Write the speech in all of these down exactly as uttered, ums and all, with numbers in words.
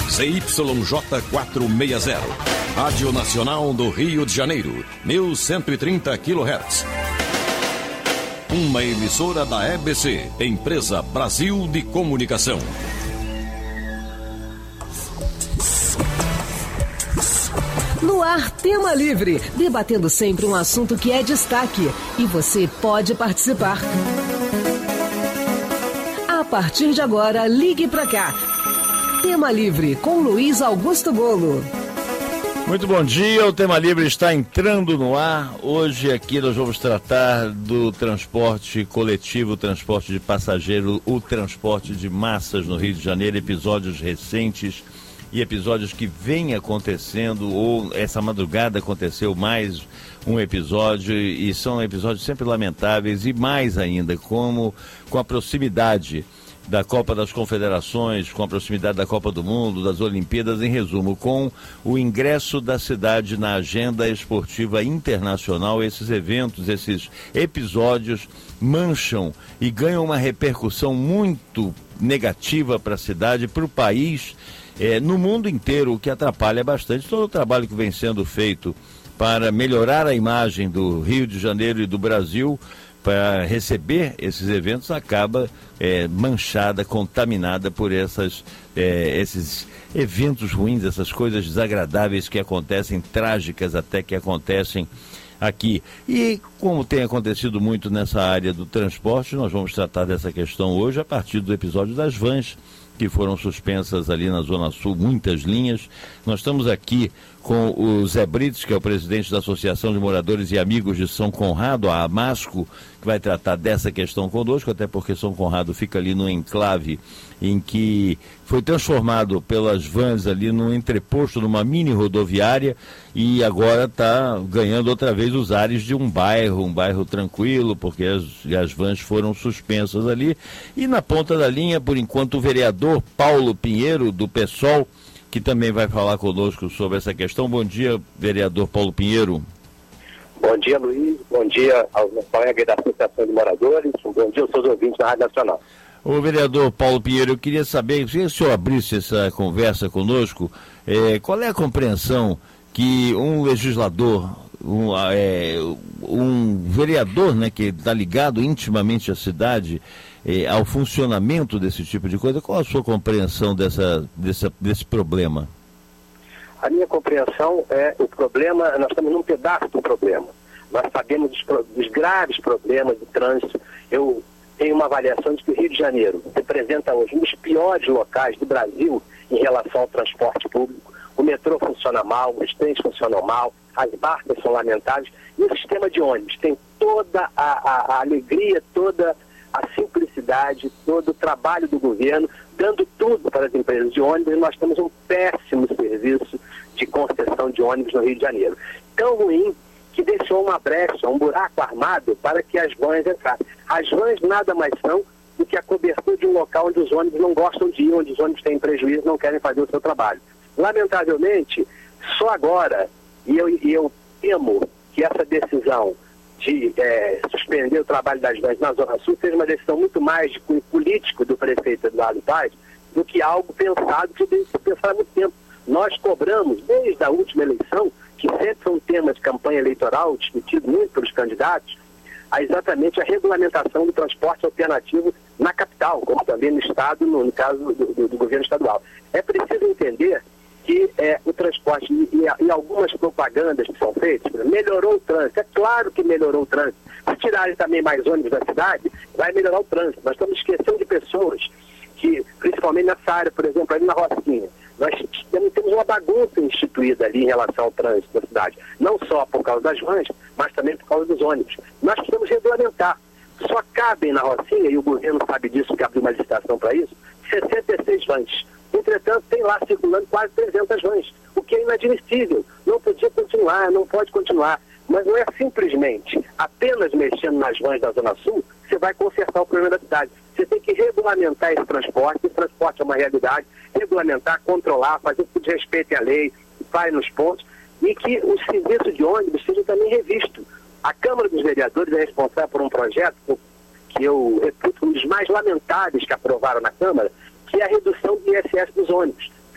Z Y J quatrocentos e sessenta. Rádio Nacional do Rio de Janeiro, mil cento e trinta quilohertz. Uma emissora da E B C, Empresa Brasil de Comunicação. No ar, Tema Livre, debatendo sempre um assunto que é destaque. E você pode participar. A partir de agora, ligue pra cá. Tema Livre, com Luiz Augusto Bolo. Muito bom dia, o Tema Livre está entrando no ar. Hoje aqui nós vamos tratar do transporte coletivo, o transporte de passageiro, o transporte de massas no Rio de Janeiro, episódios recentes e episódios que vêm acontecendo, ou essa madrugada aconteceu mais um episódio, e são episódios sempre lamentáveis, e mais ainda, como com a proximidade da Copa das Confederações, com a proximidade da Copa do Mundo, das Olimpíadas, em resumo, com o ingresso da cidade na agenda esportiva internacional. Esses eventos, esses episódios mancham e ganham uma repercussão muito negativa para a cidade, para o país, é, no mundo inteiro, o que atrapalha bastante todo o trabalho que vem sendo feito para melhorar a imagem do Rio de Janeiro e do Brasil, para receber esses eventos, acaba é, manchada, contaminada por essas, é, esses eventos ruins, essas coisas desagradáveis que acontecem, trágicas até, que acontecem aqui. E como tem acontecido muito nessa área do transporte, nós vamos tratar dessa questão hoje a partir do episódio das vans, que foram suspensas ali na Zona Sul, muitas linhas. Nós estamos aqui com o Zé Brites, que é o presidente da Associação de Moradores e Amigos de São Conrado, a AMASCO, que vai tratar dessa questão conosco, até porque São Conrado fica ali no enclave em que foi transformado pelas vans ali num entreposto, numa mini rodoviária, e agora está ganhando outra vez os ares de um bairro, um bairro tranquilo, porque as, as vans foram suspensas ali. E na ponta da linha, por enquanto, o vereador Paulo Pinheiro, do PSOL, que também vai falar conosco sobre essa questão. Bom dia, vereador Paulo Pinheiro. Bom dia, Luiz. Bom dia aos colegas da Associação de Moradores. Bom dia aos seus ouvintes da Rádio Nacional. Ô, vereador Paulo Pinheiro, eu queria saber, se o senhor abrisse essa conversa conosco, é, qual é a compreensão que um legislador, um, é, um vereador, né, que está ligado intimamente à cidade, é, ao funcionamento desse tipo de coisa, qual a sua compreensão dessa, dessa, desse problema? A minha compreensão é o problema, nós estamos num pedaço do problema. Nós sabemos dos, dos graves problemas de trânsito. Eu tenho uma avaliação de que o Rio de Janeiro representa hoje um dos piores locais do Brasil em relação ao transporte público. O metrô funciona mal, os trens funcionam mal, as barcas são lamentáveis, e o sistema de ônibus tem toda a, a, a alegria, toda a simplicidade, todo o trabalho do governo, dando tudo para as empresas de ônibus, e nós temos um péssimo serviço de concessão de ônibus no Rio de Janeiro. Tão ruim que deixou uma brecha, um buraco armado para que as vans entrassem. As vans nada mais são do que a cobertura de um local onde os ônibus não gostam de ir, onde os ônibus têm prejuízo e não querem fazer o seu trabalho. Lamentavelmente, só agora, e eu, e eu temo que essa decisão de é, suspender o trabalho das vans na Zona Sul seja uma decisão muito mais de cunho político do prefeito Eduardo Paes do que algo pensado que tem que ser pensado há muito tempo. Nós cobramos, desde a última eleição, que sempre foi um tema de campanha eleitoral, discutido muito pelos candidatos, a exatamente a regulamentação do transporte alternativo na capital, como também no Estado, no, no caso do, do, do governo estadual. É preciso entender que é, o transporte e, e algumas propagandas que são feitas, melhorou o trânsito. É claro que melhorou o trânsito. Se tirarem também mais ônibus da cidade, vai melhorar o trânsito. Nós estamos esquecendo de pessoas que, principalmente nessa área, por exemplo, ali na Rocinha, nós temos uma bagunça instituída ali em relação ao trânsito da cidade. Não só por causa das vans, mas também por causa dos ônibus. Nós precisamos regulamentar. Só cabem na Rocinha, e o governo sabe disso, que abriu uma licitação para isso, sessenta e seis vans. Entretanto, tem lá circulando quase trezentas vans, o que é inadmissível. Não podia continuar, não pode continuar. Mas não é simplesmente apenas mexendo nas vans da Zona Sul, você vai consertar o problema da cidade. Você tem que regulamentar esse transporte, esse transporte é uma realidade, regulamentar, controlar, fazer tudo de respeito à lei, vai nos pontos, e que o serviço de ônibus seja também revisto. A Câmara dos Vereadores é responsável por um projeto que eu reputo um dos mais lamentáveis que aprovaram na Câmara, que é a redução do I S S dos ônibus.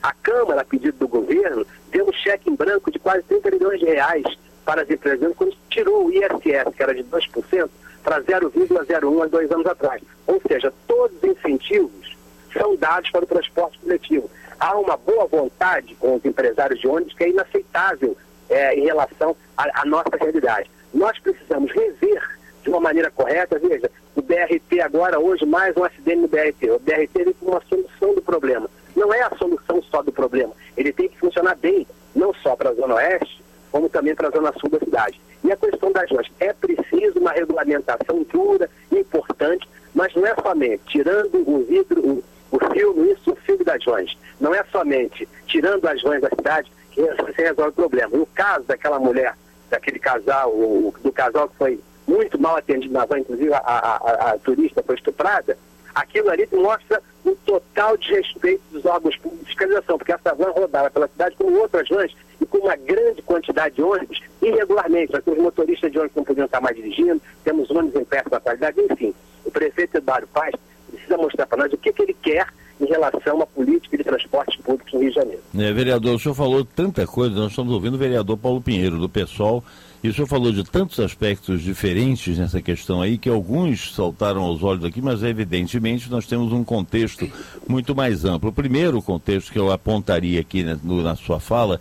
A Câmara, a pedido do governo, deu um cheque em branco de quase trinta milhões de reais para as empresas, quando tirou o I S S, que era de dois por cento, para zero vírgula zero um há dois anos atrás. Ou seja, todos os incentivos são dados para o transporte coletivo. Há uma boa vontade com os empresários de ônibus que é inaceitável é, em relação à, à nossa realidade. Nós precisamos rever de uma maneira correta. Veja, o B R T agora, hoje, mais um acidente no B R T. O B R T vem com uma solução do problema. Não é a solução só do problema. Ele tem que funcionar bem, não só para a Zona Oeste, como também para a Zona Sul da cidade. E a questão das ruas, é preciso uma regulamentação dura, importante, mas não é somente tirando o vidro, o, o filme, isso, o filme das vans. Não é somente tirando as vans da cidade que você resolve o problema. No caso daquela mulher, daquele casal, o, do casal que foi muito mal atendido na van, inclusive a, a, a, a turista foi estuprada, aquilo ali mostra um total desrespeito dos órgãos públicos de fiscalização, porque essa van rodava pela cidade com outras vans e com uma grande quantidade de ônibus irregularmente. Nós temos motoristas de ônibus que não podiam estar mais dirigindo, temos ônibus em péssima qualidade, enfim. O prefeito Eduardo Paes precisa mostrar para nós o que, que ele quer em relação à política de transportes públicos no Rio de Janeiro. É, vereador, o senhor falou tanta coisa, nós estamos ouvindo o vereador Paulo Pinheiro, do PSOL, e o senhor falou de tantos aspectos diferentes nessa questão aí, que alguns saltaram aos olhos aqui, mas evidentemente nós temos um contexto muito mais amplo. O primeiro contexto que eu apontaria aqui na, no, na sua fala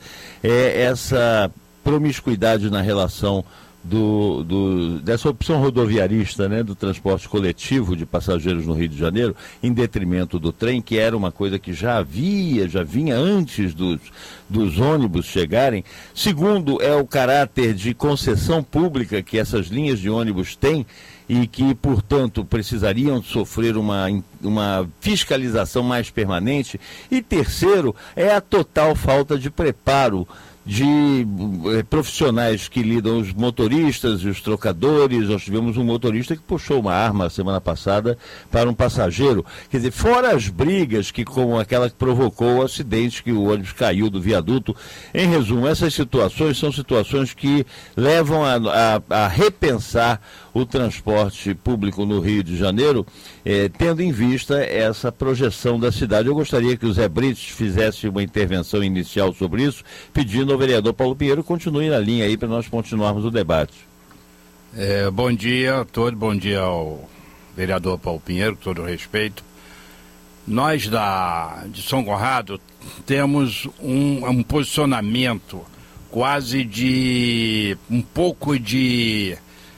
é essa promiscuidade na relação Do, do, dessa opção rodoviarista, né, do transporte coletivo de passageiros no Rio de Janeiro, em detrimento do trem, que era uma coisa que já havia, já vinha antes dos, dos ônibus chegarem. Segundo, é o caráter de concessão pública que essas linhas de ônibus têm e que, portanto, precisariam sofrer uma, uma fiscalização mais permanente. E terceiro, é a total falta de preparo de eh, profissionais que lidam, os motoristas e os trocadores. Nós tivemos um motorista que puxou uma arma semana passada para um passageiro. Quer dizer, fora as brigas, que como aquela que provocou o acidente que o ônibus caiu do viaduto. Em resumo, essas situações são situações que levam a, a, a repensar o transporte público no Rio de Janeiro, eh, tendo em vista essa projeção da cidade. Eu gostaria que o Zé Brites fizesse uma intervenção inicial sobre isso, pedindo ao vereador Paulo Pinheiro continue na linha aí para nós continuarmos o debate. É, bom dia a todos, bom dia ao vereador Paulo Pinheiro, com todo respeito. Nós da, de São Conrado temos um, um posicionamento quase de um pouco de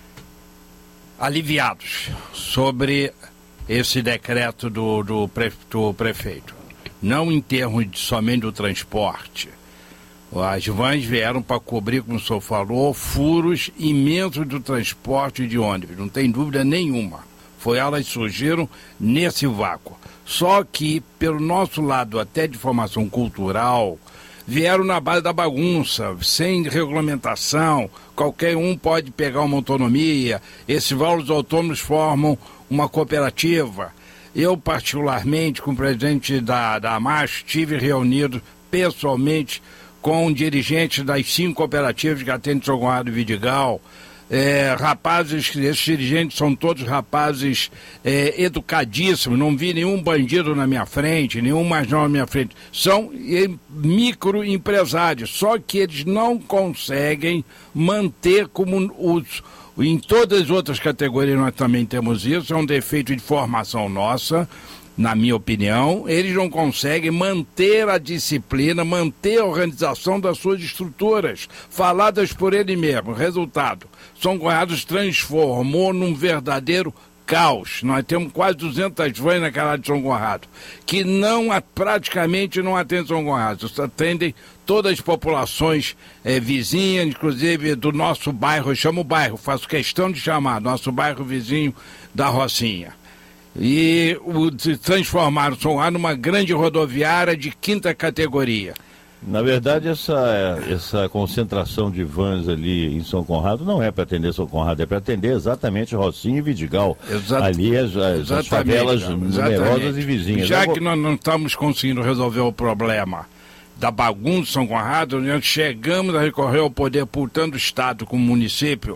aliviados sobre esse decreto do, do, pre, do prefeito. Não em termos de, somente do transporte. As vans vieram para cobrir, como o senhor falou, furos imensos do transporte de ônibus, não tem dúvida nenhuma. Foi elas que surgiram nesse vácuo. Só que, pelo nosso lado até de formação cultural, vieram na base da bagunça, sem regulamentação, qualquer um pode pegar uma autonomia, esses valores autônomos formam uma cooperativa. Eu, particularmente, com o presidente da, da AMAS, estive reunido pessoalmente com dirigentes das cinco cooperativas que atendem São Conrado e Vidigal. É, rapazes, esses dirigentes são todos rapazes é, educadíssimos, não vi nenhum bandido na minha frente, nenhum marginal na minha frente. São é, microempresários, só que eles não conseguem manter como os... Em todas as outras categorias nós também temos isso, é um defeito de formação nossa. Na minha opinião, eles não conseguem manter a disciplina, manter a organização das suas estruturas, faladas por ele mesmo. Resultado, São Conrado se transformou num verdadeiro caos. Nós temos quase duzentas vans naquela área de São Conrado, que não, praticamente não atendem São Conrado, atendem todas as populações é, vizinhas, inclusive do nosso bairro. Eu chamo o bairro, faço questão de chamar, nosso bairro vizinho da Rocinha. E o, se transformaram São Conrado numa grande rodoviária de quinta categoria. Na verdade, essa, essa concentração de vans ali em São Conrado não é para atender São Conrado, é para atender exatamente Rocinha e Vidigal. Exato. Ali as, as, as favelas numerosas e vizinhas. Já que nós não estamos conseguindo resolver o problema da bagunça de São Conrado, nós chegamos a recorrer ao poder, portanto, do Estado como município,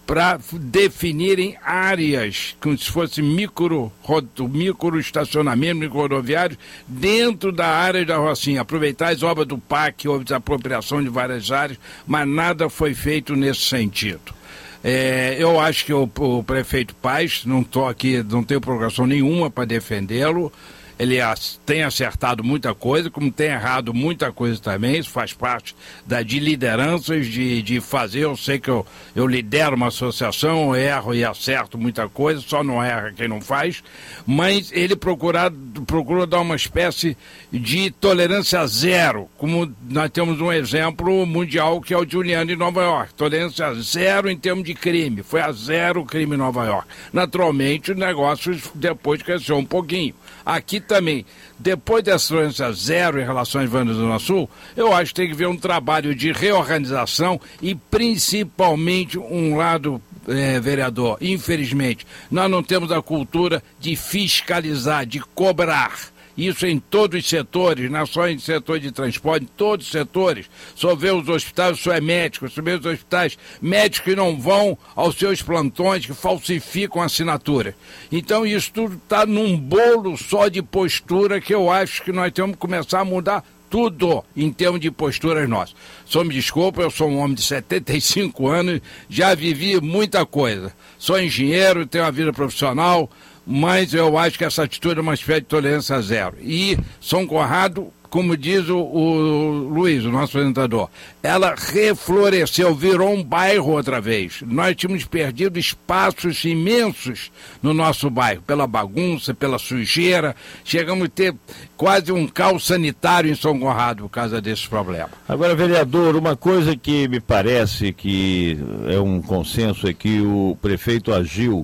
para definirem áreas, como se fosse micro, micro estacionamento, micro rodoviários, dentro da área da Rocinha. Aproveitar as obras do P A C, houve desapropriação de várias áreas, mas nada foi feito nesse sentido. É, eu acho que o, o prefeito Paes, não estou aqui, não tenho programação nenhuma para defendê-lo. Ele tem acertado muita coisa, como tem errado muita coisa também. Isso faz parte da, de lideranças, de, de fazer. Eu sei que eu, eu lidero uma associação, eu erro e acerto muita coisa, só não erra quem não faz. Mas ele procura, procura dar uma espécie de tolerância zero, como nós temos um exemplo mundial que é o Giuliani em Nova York. Tolerância zero em termos de crime. Foi a zero o crime em Nova York. Naturalmente, o negócio depois cresceu um pouquinho. Aqui também, depois dessa tolerância zero em relação às Zona Zona Sul, eu acho que tem que ver um trabalho de reorganização e principalmente um lado, é, vereador, infelizmente, nós não temos a cultura de fiscalizar, de cobrar. Isso em todos os setores, não só em setor de transporte, em todos os setores. Só vê os hospitais, só é médico, só vê os hospitais, médicos que não vão aos seus plantões, que falsificam a assinatura. Então isso tudo está num bolo só de postura que eu acho que nós temos que começar a mudar tudo em termos de posturas nossas. Só me desculpa, eu sou um homem de setenta e cinco anos, já vivi muita coisa. Sou engenheiro, tenho uma vida profissional, mas eu acho que essa atitude é uma espécie de tolerância zero. E São Conrado, como diz o, o Luiz, o nosso apresentador, ela refloresceu, virou um bairro outra vez. Nós tínhamos perdido espaços imensos no nosso bairro, pela bagunça, pela sujeira. Chegamos a ter quase um caos sanitário em São Conrado por causa desses problemas. Agora, vereador, uma coisa que me parece que é um consenso é que o prefeito agiu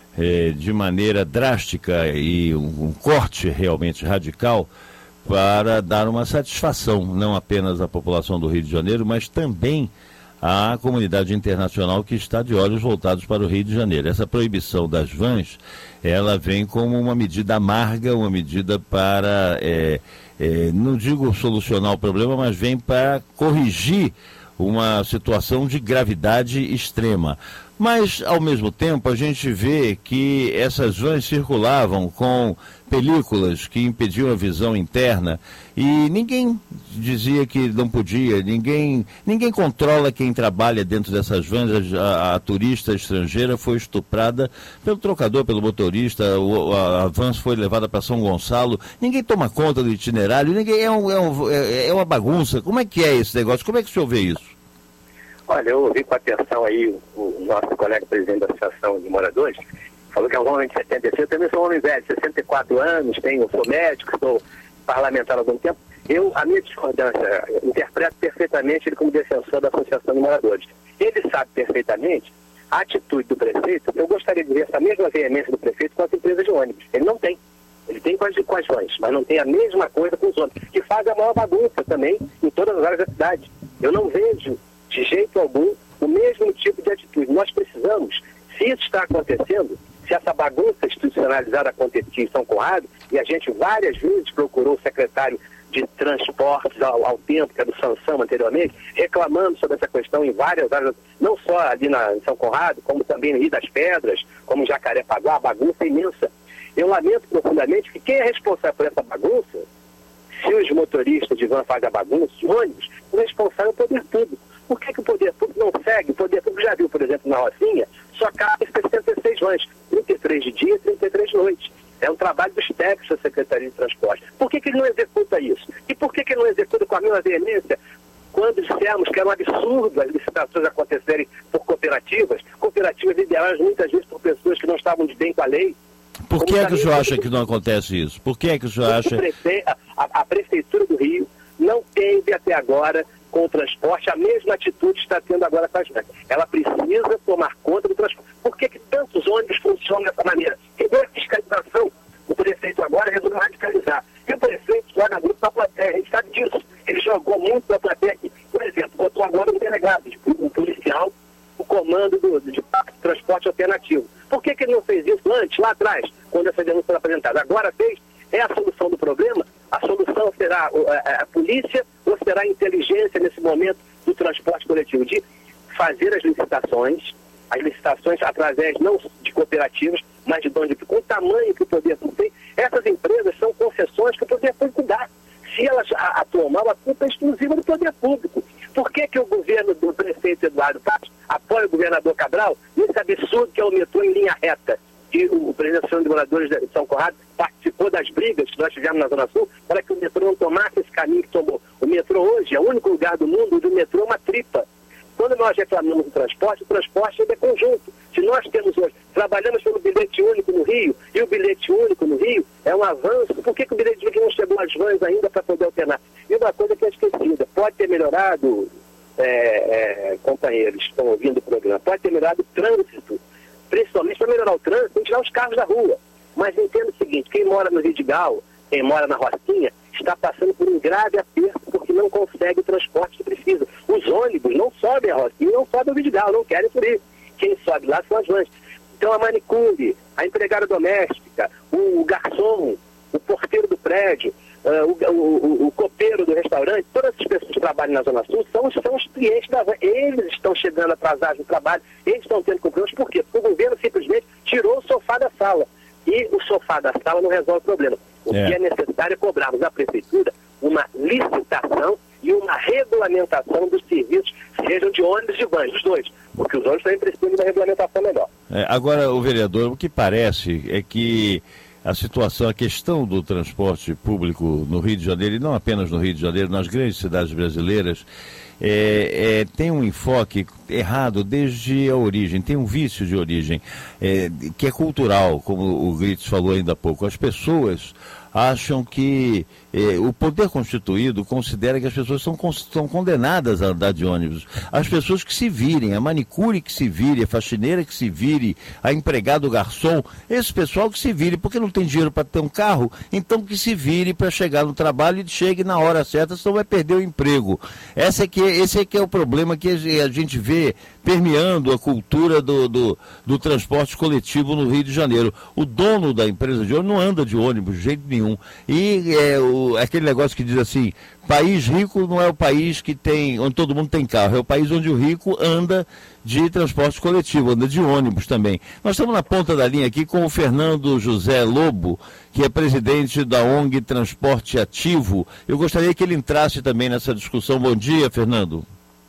É, de maneira drástica e um, um corte realmente radical para dar uma satisfação, não apenas à população do Rio de Janeiro, mas também à comunidade internacional que está de olhos voltados para o Rio de Janeiro. Essa proibição das vans, ela vem como uma medida amarga, uma medida para, é, é, não digo solucionar o problema, mas vem para corrigir uma situação de gravidade extrema. Mas, ao mesmo tempo, a gente vê que essas vans circulavam com películas que impediam a visão interna e ninguém dizia que não podia, ninguém, ninguém controla quem trabalha dentro dessas vans. A, a turista estrangeira foi estuprada pelo trocador, pelo motorista, o, a, a van foi levada para São Gonçalo, ninguém toma conta do itinerário, ninguém, é, um, é, um, é, é uma bagunça. Como é que é esse negócio? Como é que o senhor vê isso? Olha, eu ouvi com atenção aí o, o nosso colega presidente da Associação de Moradores, falou que é um homem de setenta e seis, eu também sou um homem velho, sessenta e quatro anos, tenho, sou médico, sou parlamentar há algum tempo. Eu, a minha discordância, interpreto perfeitamente ele como defensor da Associação de Moradores. Ele sabe perfeitamente a atitude do prefeito. Eu gostaria de ver essa mesma veemência do prefeito com as empresas de ônibus. Ele não tem. Ele tem com as, com as vans, mas não tem a mesma coisa com os ônibus, que fazem a maior bagunça também em todas as áreas da cidade. Eu não vejo de jeito algum o mesmo tipo de atitude. Nós precisamos, se isso está acontecendo, se essa bagunça institucionalizada acontecia em São Conrado, e a gente várias vezes procurou o secretário de Transportes ao, ao tempo, que é do Sansão anteriormente, reclamando sobre essa questão em várias áreas, não só ali na, em São Conrado, como também no Rio das Pedras, como em Jacarepaguá, a bagunça é imensa. Eu lamento profundamente que quem é responsável por essa bagunça, se os motoristas de van fazem a bagunça, os ônibus, o responsável é o poder público. Por que, que o poder público não segue? O poder público já viu, por exemplo, na Rocinha, só cabe sessenta e seis vans, trinta e três de dia e trinta e três de noite. É um trabalho dos técnicos da Secretaria de Transporte. Por que, que ele não executa isso? E por que, que ele não executa com a mesma veemência quando dissemos que era um absurdo as licitações acontecerem por cooperativas, cooperativas lideradas muitas vezes por pessoas que não estavam de bem com a lei? Por que é que o senhor acha que não acontece isso? Por que é que o senhor acha... A, a Prefeitura do Rio não teve até agora com o transporte a mesma atitude que está tendo agora com as vans. Ela precisa tomar conta do transporte. Por que, que tantos ônibus funcionam dessa maneira? Quebrou a fiscalização. O prefeito agora resolveu radicalizar. E o prefeito joga muito para a plateia. A gente sabe disso. Ele jogou muito para a plateia aqui. Por exemplo, botou agora um delegado, um policial, o comando do, de, de transporte alternativo. Por que, que ele não fez isso antes, lá atrás, quando essa denúncia foi apresentada? Agora fez? É a solução do problema? A solução será a, a polícia ou será a inteligência nesse momento do transporte coletivo? De fazer as licitações, as licitações através não de cooperativas, mas de donos de com o tamanho que o poder público tem. Essas empresas são concessões que o poder público dá. Se elas atuam mal, a culpa é exclusiva do poder público. Por que, que o governo do prefeito Eduardo Paes apoia o governador Cabral nesse absurdo que é o metrô em linha reta? E o presidente da Associação de Moradores de São Conrado participou das brigas que nós tivemos na Zona Sul para que o metrô não tomasse esse caminho que tomou. O metrô hoje é o único lugar do mundo onde o metrô é uma tripa. Quando nós reclamamos do transporte, o transporte é conjunto. Se nós temos hoje, trabalhamos pelo bilhete único no Rio, e o bilhete único no Rio é um avanço, por que, que o bilhete único não chegou às vans ainda para poder alternar? E uma coisa que é esquecida, pode ter melhorado, é, é, companheiros que estão ouvindo o programa, pode ter melhorado o trânsito, principalmente para melhorar o trânsito, tem que tirar os carros da rua. Mas entenda o seguinte, quem mora no Vidigal, quem mora na Rocinha, está passando por um grave aperto porque não consegue o transporte que precisa. Os ônibus não sobem a Rocinha, não sobem o Vidigal, não querem por isso. Quem sobe lá são as vans. Então a manicure, a empregada doméstica, o, o garçom, o porteiro do prédio, uh, o, o, o copeiro do restaurante, todas essas pessoas que trabalham na Zona Sul são, são os clientes da van. Eles estão chegando atrasados no trabalho, eles estão tendo problemas. Por quê? Porque o governo simplesmente tirou o sofá da sala. E o sofá da sala não resolve o problema. O é. que é necessário é cobrarmos da Prefeitura uma licitação e uma regulamentação dos serviços, sejam de ônibus e de vans, os dois, porque os ônibus também precisam de uma regulamentação melhor. É, agora, o vereador, o que parece é que a situação, a questão do transporte público no Rio de Janeiro, e não apenas no Rio de Janeiro, nas grandes cidades brasileiras, é, é, tem um enfoque errado desde a origem, tem um vício de origem, é, que é cultural, como o Gritos falou ainda há pouco. As pessoas acham que eh, o poder constituído considera que as pessoas são, são condenadas a andar de ônibus. As pessoas que se virem, a manicure que se vire, a faxineira que se vire, a empregada, o garçom, esse pessoal que se vire, porque não tem dinheiro para ter um carro, então que se vire para chegar no trabalho e chegue na hora certa, senão vai perder o emprego. Essa é que, esse é que é o problema que a gente vê permeando a cultura do, do, do transporte coletivo no Rio de Janeiro. O dono da empresa de ônibus não anda de ônibus de jeito nenhum. E é o, aquele negócio que diz assim, país rico não é o país que tem, onde todo mundo tem carro, é o país onde o rico anda de transporte coletivo, anda de ônibus também. Nós estamos na ponta da linha aqui com o Fernando José Lobo, que é presidente da O N G Transporte Ativo. Eu gostaria que ele entrasse também nessa discussão. Bom dia, Fernando.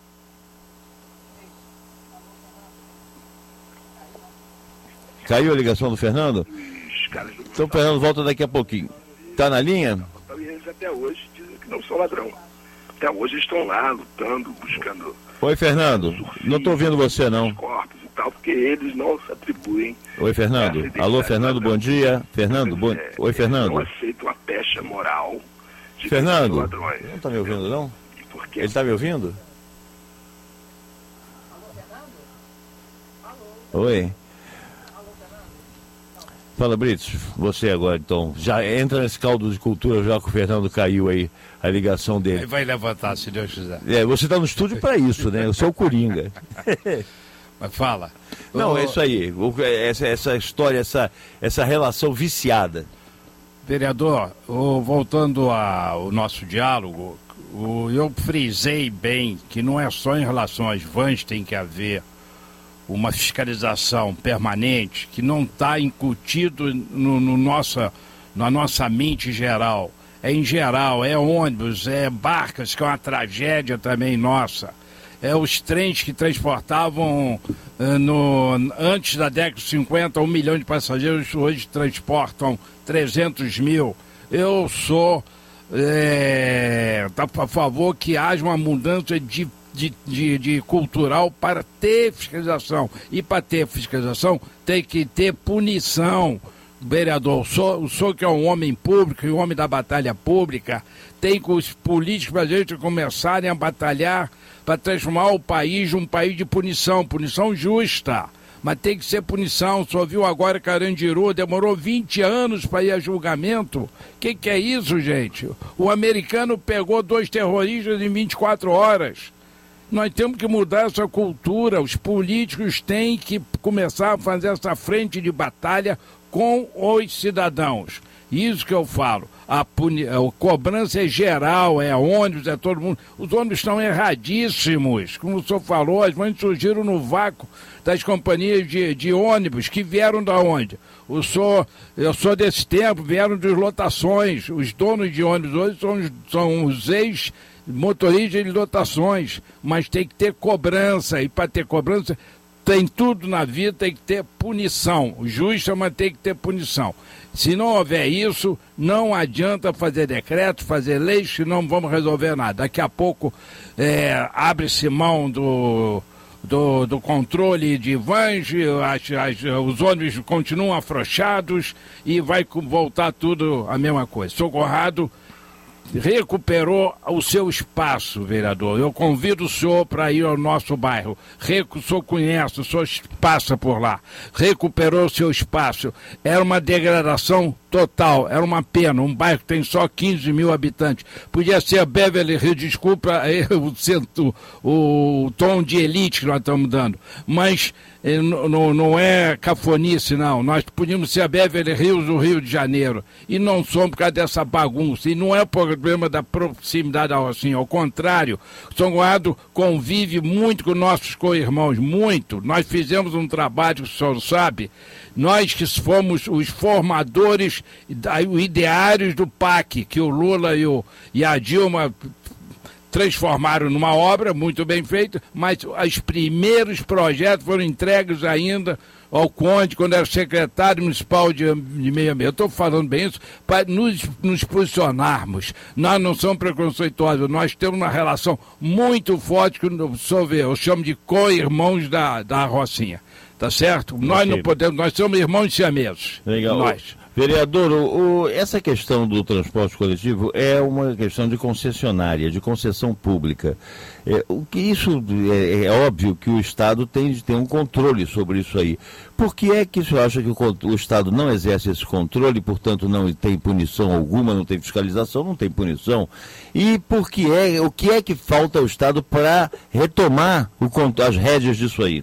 Caiu a ligação do Fernando? Então o Fernando volta daqui a pouquinho. Está na linha? Eles até hoje dizem que não são ladrão. Até hoje estão lá lutando, buscando... Oi, Fernando. Não estou ouvindo você, não. Corpos e tal, porque eles não se atribuem... Oi, Fernando. Alô, Fernando, bom dia. Fernando, bom... É, Oi, Fernando. Não aceito a pecha moral de Fernando, ladrões. não está me ouvindo, não? Porque... Ele está me ouvindo? Oi. Fala, Brits, você agora então, já entra nesse caldo de cultura, já que o Fernando caiu aí, a ligação dele. Ele vai levantar, se Deus quiser. É, você está no estúdio para isso, né? O seu Coringa. Mas fala. Não, o... é isso aí, essa, essa história, essa, essa relação viciada. Vereador, o, voltando ao nosso diálogo, o, eu frisei bem que não é só em relação às vans tem que haver uma fiscalização permanente que não está incutido no, no nossa, na nossa mente geral. É em geral, é ônibus, é barcas, que é uma tragédia também nossa. É os trens que transportavam no, antes da década de cinquenta, um milhão de passageiros, hoje transportam trezentos mil. Eu sou é, a favor que haja uma mudança de De, de, de cultural para ter fiscalização. E para ter fiscalização tem que ter punição. Vereador, o senhor, o senhor que é um homem público e um homem da batalha pública, tem que os políticos brasileiros começarem a batalhar para transformar o país em um país de punição, punição justa. Mas tem que ser punição. O senhor viu agora Carandiru, demorou vinte anos para ir a julgamento. O que, que é isso, gente? O americano pegou dois terroristas em vinte e quatro horas. Nós temos que mudar essa cultura, os políticos têm que começar a fazer essa frente de batalha com os cidadãos. Isso que eu falo. a, puni, a cobrança é geral, é ônibus, é todo mundo. Os ônibus estão erradíssimos. Como o senhor falou, as mães surgiram no vácuo das companhias de, de ônibus, que vieram da onde? O senhor, eu sou desse tempo, vieram de lotações. Os donos de ônibus hoje são, são os ex-motoristas de lotações, mas tem que ter cobrança, e para ter cobrança tem tudo na vida, tem que ter punição. O juiz chama, tem que ter punição. Se não houver isso, não adianta fazer decreto, fazer leis, que não vamos resolver nada. Daqui a pouco é, abre-se mão do, do, do controle de vans, as, as, os ônibus continuam afrouxados e vai voltar tudo a mesma coisa. Socorrado recuperou o seu espaço, vereador. Eu convido o senhor para ir ao nosso bairro. Recu, o senhor conhece, o senhor passa por lá. Recuperou o seu espaço. Era uma degradação total, era uma pena. Um bairro que tem só quinze mil habitantes. Podia ser Beverly Hills, desculpa o, centro, o tom de elite que nós estamos dando. Mas Não, não é cafonice, não. Nós podíamos ser a Beverly Hills do Rio de Janeiro. E não somos por causa dessa bagunça. E não é o problema da proximidade ao assim. Ao contrário, São Conrado convive muito com nossos co-irmãos, muito. Nós fizemos um trabalho, o senhor sabe, nós que fomos os formadores, os ideários do P A C, que o Lula e, o, e a Dilma transformaram numa obra muito bem feita, mas os primeiros projetos foram entregues ainda ao Conde, quando era secretário municipal de, de meio ambiente. Eu estou falando bem isso para nos, nos posicionarmos. Nós não somos preconceituosos, nós temos uma relação muito forte, que eu chamo de co-irmãos da, da Rocinha. Tá certo? Okay. Nós não podemos, nós somos irmãos siameses. Legal. Nós. Vereador, o, o, essa questão do transporte coletivo é uma questão de concessionária, de concessão pública. É, o que isso é, é óbvio que o Estado tem de ter um controle sobre isso aí. Por que é que o senhor acha que o, o Estado não exerce esse controle, portanto não tem punição alguma, não tem fiscalização, não tem punição? E por que é, o que é que falta ao Estado para retomar o, as rédeas disso aí?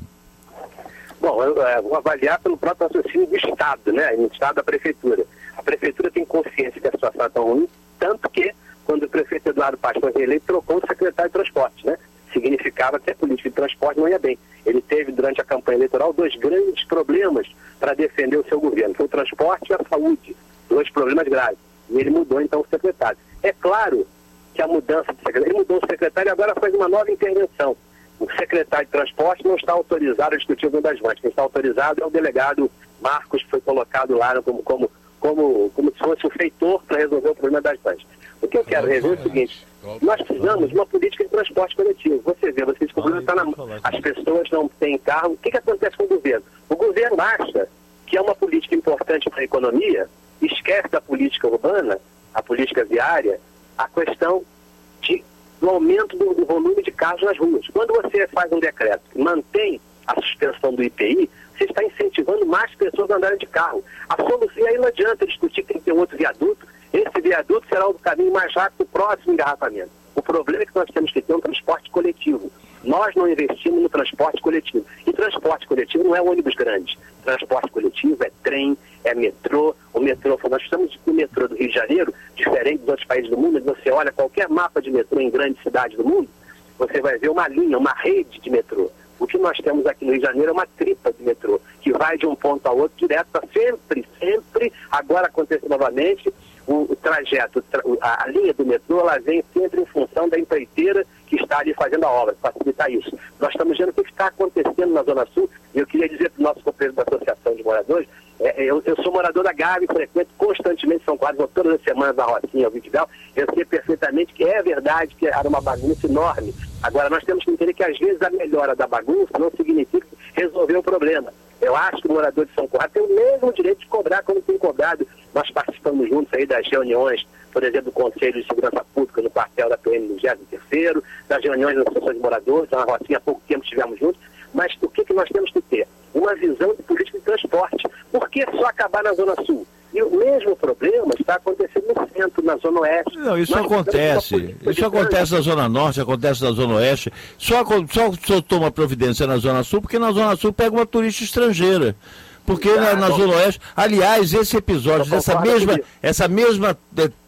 Bom, eu, eu vou avaliar pelo próprio raciocínio do Estado, né? No Estado da Prefeitura. A Prefeitura tem consciência que a situação é tão ruim, tanto que, quando o prefeito Eduardo Paes foi reeleito, trocou o secretário de Transporte, né? Significava que a política de transporte não ia bem. Ele teve, durante a campanha eleitoral, dois grandes problemas para defender o seu governo. Foi o transporte e a saúde. Dois problemas graves. E ele mudou, então, o secretário. É claro que a mudança de secretário... Ele mudou o secretário e agora faz uma nova intervenção. O secretário de Transporte não está autorizado a discutir o governo das vans. Quem está autorizado é o delegado Marcos, que foi colocado lá como, como, como, como se fosse o feitor para resolver o problema das vans. O que eu quero rever é o seguinte: nós precisamos de uma política de transporte coletivo. Você vê, você descobriu que tá na, as pessoas não têm carro. O que, que acontece com o governo? O governo acha que é uma política importante para a economia, esquece da política urbana, a política viária, a questão de do aumento do, do volume de carros nas ruas. Quando você faz um decreto que mantém a suspensão do I P I, você está incentivando mais pessoas a andarem de carro. A solução, e aí não adianta discutir que tem que ter outro viaduto. Esse viaduto será o caminho mais rápido do próximo engarrafamento. O problema é que nós temos que ter um transporte coletivo. Nós não investimos no transporte coletivo. E transporte coletivo não é ônibus grande. Transporte coletivo é trem, é metrô. O metrô, nós estamos no metrô do Rio de Janeiro, diferente dos outros países do mundo. Você olha qualquer mapa de metrô em grandes cidades do mundo, você vai ver uma linha, uma rede de metrô. O que nós temos aqui no Rio de Janeiro é uma tripa de metrô, que vai de um ponto ao outro direto, para sempre, sempre, agora acontece novamente, o, o trajeto, a, a linha do metrô, ela vem sempre em função da empreiteira que está ali fazendo a obra, para facilitar isso. Nós estamos vendo o que está acontecendo na Zona Sul, e eu queria dizer para o nosso companheiro da Associação de Moradores, é, eu, eu sou morador da Gávea, frequento constantemente São Carlos, vou todas as semanas na Rocinha, ao Vidigal, eu sei perfeitamente que é verdade que era uma bagunça enorme. Agora, nós temos que entender que às vezes a melhora da bagunça não significa resolver o problema. Eu acho que o morador de São Conrado tem o mesmo direito de cobrar como tem cobrado. Nós participamos juntos aí das reuniões, por exemplo, do Conselho de Segurança Pública no quartel da P M no vigésimo terceiro, das reuniões das associações de moradores, na Rocinha há pouco tempo estivemos juntos. Mas o que, que nós temos que ter? Uma visão de política de transporte. Por que só acabar na Zona Sul? E o mesmo problema está acontecendo no centro, na Zona Oeste. Não, isso nós acontece. Isso acontece na Zona Norte, acontece na Zona Oeste. Só, só, só toma providência na Zona Sul, porque na Zona Sul pega uma turista estrangeira. Porque ah, na, na Zona Oeste, aliás, esse episódio, essa mesma, essa mesma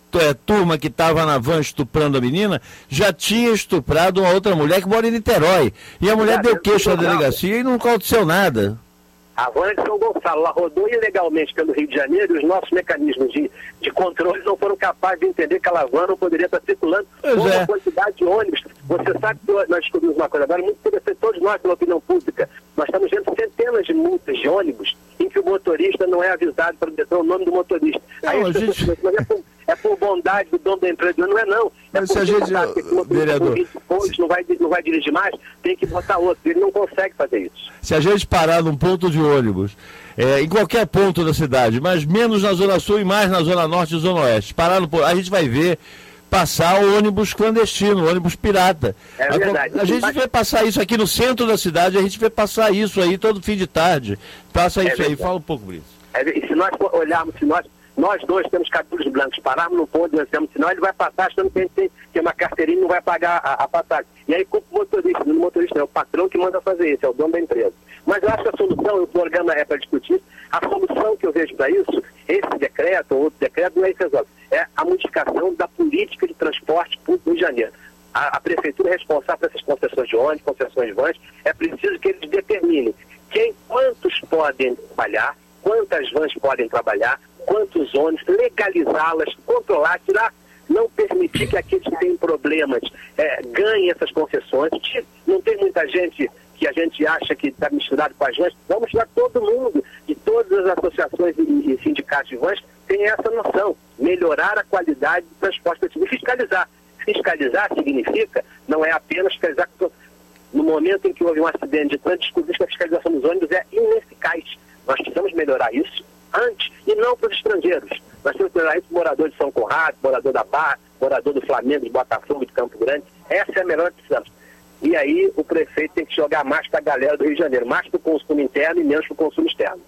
é, turma que estava na van estuprando a menina já tinha estuprado uma outra mulher que mora em Niterói. E a mulher deu queixa na delegacia e não aconteceu nada. A van é de São Gonçalo, ela rodou ilegalmente pelo Rio de Janeiro e os nossos mecanismos de, de controle não foram capazes de entender que aquela van não poderia estar circulando com uma é. quantidade de ônibus. Você sabe que nós descobrimos uma coisa agora muito interessante, todos nós, pela opinião pública, nós estamos vendo centenas de multas de ônibus em que o motorista não é avisado para dizer o nome do motorista. Não, Aí a gente... pessoas, mas é, por, é por bondade do dono da empresa, não é não. É mas se a gente, sabe, que o vereador, não vai, não vai dirigir mais, tem que botar outro. Ele não consegue fazer isso. Se a gente parar num ponto de ônibus, é, em qualquer ponto da cidade, mas menos na Zona Sul e mais na Zona Norte e Zona Oeste, parar no ponto, a gente vai ver passar o ônibus clandestino, o ônibus pirata. É verdade. A, a gente mas... vê passar isso aqui no centro da cidade, a gente vê passar isso aí todo fim de tarde. Passa isso é aí, fala um pouco por isso. É, e se nós olharmos, se nós, nós dois temos cabelos brancos, pararmos no ponto e dizemos, senão ele vai passar achando que a gente tem que uma carteirinha e não vai pagar a, a passagem. E aí culpa o motorista, não o motorista, é o patrão que manda fazer isso, é o dono da empresa. Mas eu acho que a solução, o programa é para discutir, a solução que eu vejo para isso, esse decreto ou outro decreto, não é isso que resolve. É a modificação da política de transporte público no Rio de Janeiro. A, a prefeitura é responsável por essas concessões de ônibus, concessões de vans, é preciso que eles determinem quem, quantos podem trabalhar, quantas vans podem trabalhar, quantos ônibus, legalizá-las, controlar, tirar, não permitir que aqueles que têm problemas é, ganhem essas concessões. Não tem muita gente que a gente acha que está misturado com as vans, vamos misturar todo mundo, e todas as associações e, e sindicatos de vans têm essa noção, melhorar a qualidade do transporte coletivo e fiscalizar. Fiscalizar significa, não é apenas fiscalizar, no momento em que houve um acidente de trânsito, descobrir que a fiscalização dos ônibus é ineficaz. Nós precisamos melhorar isso antes, e não para os estrangeiros. Nós temos que melhorar isso para o morador de São Conrado, morador da Barra, morador do Flamengo, de Botafogo, de Campo Grande. Essa é a melhor que precisamos. E aí o prefeito tem que jogar mais para a galera do Rio de Janeiro, mais para o consumo interno e menos para o consumo externo.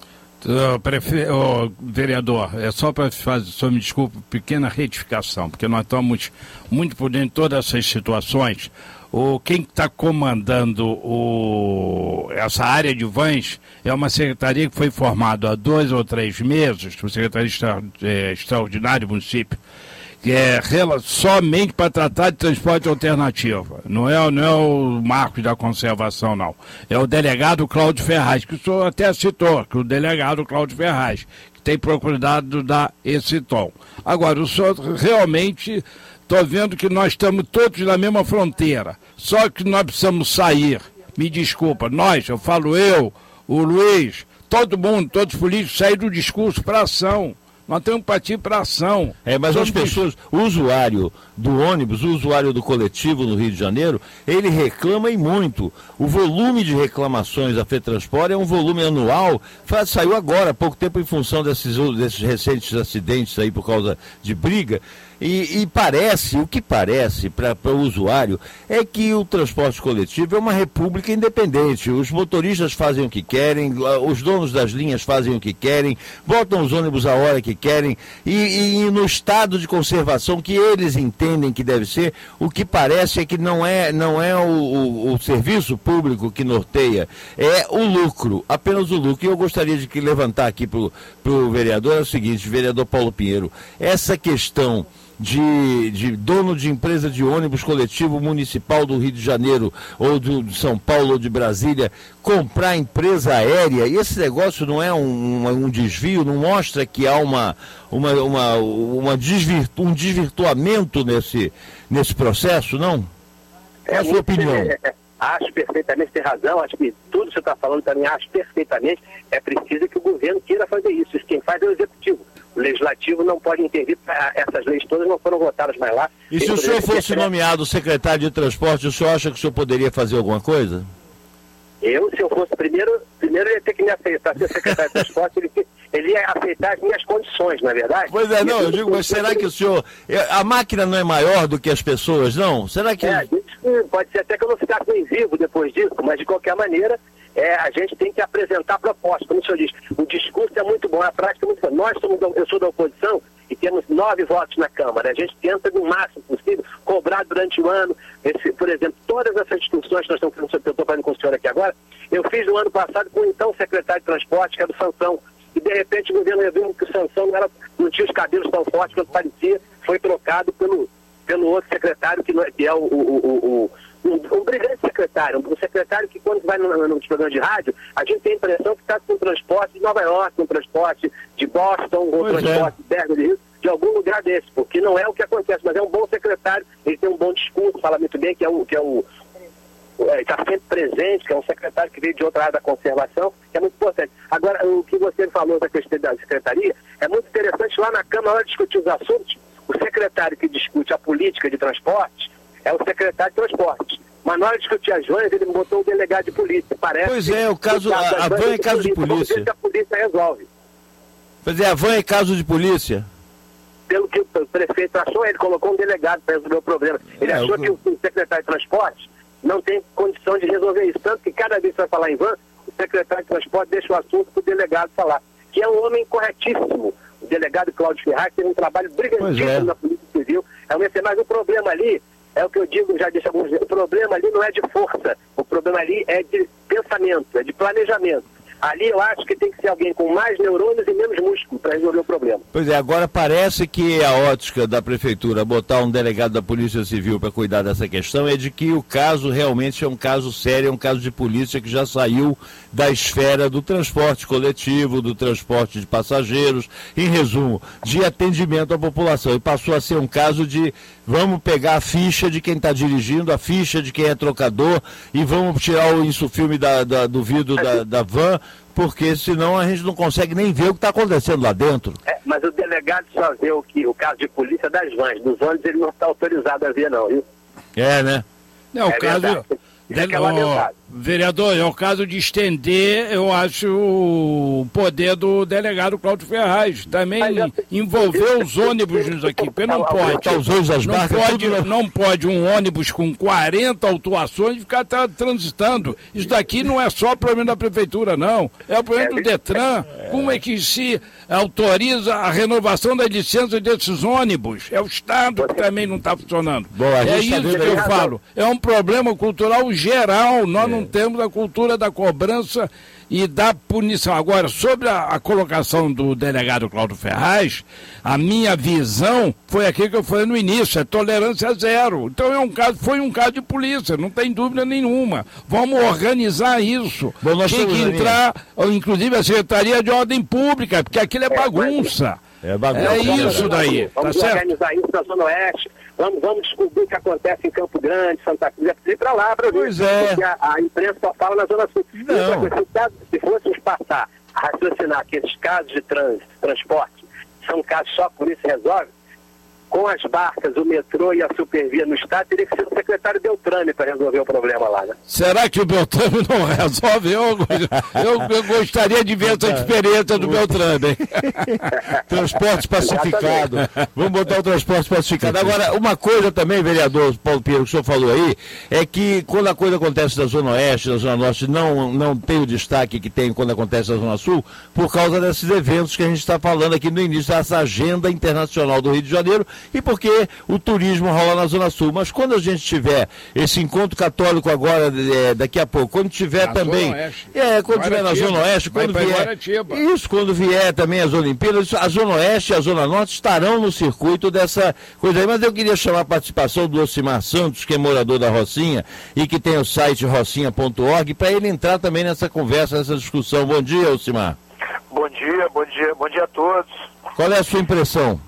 Uh, prefe... oh, vereador, é só para fazer, só me desculpe, pequena retificação, porque nós estamos muito por dentro de todas essas situações. O, quem está comandando o, essa área de vans é uma secretaria que foi formada há dois ou três meses, uma secretaria extra, é, extraordinária do município, que é somente para tratar de transporte alternativo. Não é, não é o Marcos da Conservação, não. É o delegado Cláudio Ferraz, que o senhor até citou, que o delegado Cláudio Ferraz, que tem procurado dar esse tom. Agora, o senhor realmente... Estou vendo que nós estamos todos na mesma fronteira, só que nós precisamos sair. Me desculpa, nós, eu falo eu, o Luiz, todo mundo, todos os políticos, sair do discurso para a ação. Nós temos que partir para a ação. É, mas as pessoas, o usuário do ônibus, o usuário do coletivo no Rio de Janeiro, ele reclama e muito. O volume de reclamações da FETransport é um volume anual, faz, saiu agora, há pouco tempo, em função desses, desses recentes acidentes aí por causa de briga. E, e parece, o que parece para o usuário é que o transporte coletivo é uma república independente. Os motoristas fazem o que querem, os donos das linhas fazem o que querem, botam os ônibus a hora que querem e, e no estado de conservação que eles entendem que deve ser, o que parece é que não é, não é o, o, o serviço público que norteia, é o lucro, apenas o lucro. E eu gostaria de que levantar aqui para o vereador é o seguinte, vereador Paulo Pinheiro, essa questão De, de dono de empresa de ônibus coletivo municipal do Rio de Janeiro ou do, de São Paulo ou de Brasília comprar empresa aérea, e esse negócio não é um, um desvio, não mostra que há uma, uma, uma, uma desvirtu, um desvirtuamento nesse, nesse processo, não? Qual é a sua opinião? É, é, acho perfeitamente, tem razão, acho que tudo que você está falando também acho perfeitamente, é preciso que o governo queira fazer isso, isso quem faz é o executivo. O legislativo não pode intervir, essas leis todas não foram votadas mais lá. E se o senhor fosse nomeado secretário de transporte, o senhor acha que o senhor poderia fazer alguma coisa? Eu, se eu fosse primeiro, primeiro ele ia ter que me aceitar ser secretário de transporte, ele, ele ia aceitar as minhas condições, não é verdade? Pois é, não, eu digo, mas será que o senhor, a máquina não é maior do que as pessoas, não? Será que... É, pode ser até que eu não ficasse nem vivo depois disso, mas de qualquer maneira... É, a gente tem que apresentar propostas, como o senhor diz. O discurso é muito bom, a prática é muito boa. Nós somos, eu sou da oposição e temos nove votos na Câmara. A gente tenta, no máximo possível, cobrar durante o ano. Esse, por exemplo, todas essas discussões que nós estamos fazendo, eu estou fazendo com o senhor aqui agora, eu fiz no ano passado com o então secretário de transporte, que era o Sansão. E de repente o governo viu que o Sansão não, era, não tinha os cabelos tão fortes quanto parecia. secretário que, não é, que é o, o, o, o um, um brilhante secretário, um secretário que quando vai no, no programa de rádio, a gente tem a impressão que está com um transporte de Nova York, um transporte de Boston, um pois transporte é. de Beverly Hills, de algum lugar desse, porque não é o que acontece, mas é um bom secretário, ele tem um bom discurso, fala muito bem, que é o... Que é o está sempre presente, que é um secretário que veio de outra área da conservação, que é muito importante. Agora, o que você falou da questão da secretaria, é muito interessante, lá na Câmara, na hora de discutir os assuntos, o secretário que discute a política de transporte é o secretário de transporte. Mas na hora de discutir as vans, ele botou o delegado de polícia, parece. Pois é, o caso, a, a van é caso de polícia. Vamos ver se a polícia resolve. Pois é, a van é caso de polícia. Pelo que o prefeito achou, ele colocou um delegado para resolver o problema. Ele é, achou eu... que o secretário de transporte não tem condição de resolver isso. Tanto que cada vez que vai falar em van, o secretário de transporte deixa o assunto para o delegado falar. Que é um homem corretíssimo. O delegado Cláudio Ferraz tem um trabalho brilhantíssimo é. na Polícia Civil. É um mas o problema ali, é o que eu digo, já disse alguns vezes, o problema ali não é de força. O problema ali é de pensamento, é de planejamento. Ali eu acho que tem que ser alguém com mais neurônios e menos músculo para resolver o problema. Pois é, agora parece que a ótica da prefeitura botar um delegado da Polícia Civil para cuidar dessa questão é de que o caso realmente é um caso sério, é um caso de polícia que já saiu da esfera do transporte coletivo, do transporte de passageiros, em resumo, de atendimento à população. E passou a ser um caso de vamos pegar a ficha de quem está dirigindo, a ficha de quem é trocador e vamos tirar o insufilme da, da, do vidro da, da van, porque senão a gente não consegue nem ver o que está acontecendo lá dentro. É, mas o delegado só vê o, que, o caso de polícia das vans, dos ônibus ele não está autorizado a ver não, viu? É, né? Não, o é caso... Dele, oh, vereador, é o caso de estender, eu acho, o poder do delegado Cláudio Ferraz. Também envolver os ônibus nisso aqui, porque não pode. Os ônibus, as não, pode não pode um ônibus com quarenta autuações ficar tra transitando. Isso daqui não é só problema da prefeitura, não. É o problema do Detran. Como é que se autoriza a renovação da licença desses ônibus? É o Estado que também não está funcionando. Bom, é isso que eu falo. É um problema cultural geral. Nós é. não temos a cultura da cobrança e da punição. Agora, sobre a, a colocação do delegado Cláudio Ferraz, a minha visão foi aquilo que eu falei no início, é tolerância zero. Então é um caso, foi um caso de polícia, não tem dúvida nenhuma. Vamos organizar isso. Bom, tem que entrar, inclusive, a Secretaria de Ordem Pública, porque aquilo é bagunça. É, bagunça. É isso daí. Vamos tá organizar certo? isso na Zona Oeste. Vamos, vamos descobrir o que acontece em Campo Grande, Santa Cruz. É preciso ir para lá para ver. Pois é. Porque a, a imprensa só fala na Zona Sul. Não. Coisa, se fôssemos passar a raciocinar que esses casos de trânsito, transporte, são casos só por isso resolve, com as barcas, o metrô e a supervia no estado, teria que ser o secretário Beltrame para resolver o problema lá, né? Será que o Beltrame não resolve? Eu, eu, eu gostaria de ver essa experiência do Beltrame. Transporte pacificado. Vamos botar o transporte pacificado. Agora, uma coisa também, vereador Paulo Pinheiro, que o senhor falou aí, é que quando a coisa acontece na Zona Oeste, na Zona Norte, não, não tem o destaque que tem quando acontece na Zona Sul, por causa desses eventos que a gente está falando aqui no início, dessa agenda internacional do Rio de Janeiro, e porque o turismo rola na Zona Sul. Mas quando a gente tiver esse encontro católico agora, é, daqui a pouco, quando tiver na também... É, quando tiver na Zona Oeste, quando vier... Isso, quando vier também as Olimpíadas, a Zona Oeste e a Zona Norte estarão no circuito dessa coisa aí. Mas eu queria chamar a participação do Ocimar Santos, que é morador da Rocinha e que tem o site rocinha ponto org, para ele entrar também nessa conversa, nessa discussão. Bom dia, Ocimar. Bom dia, bom dia, bom dia a todos. Qual é a sua impressão?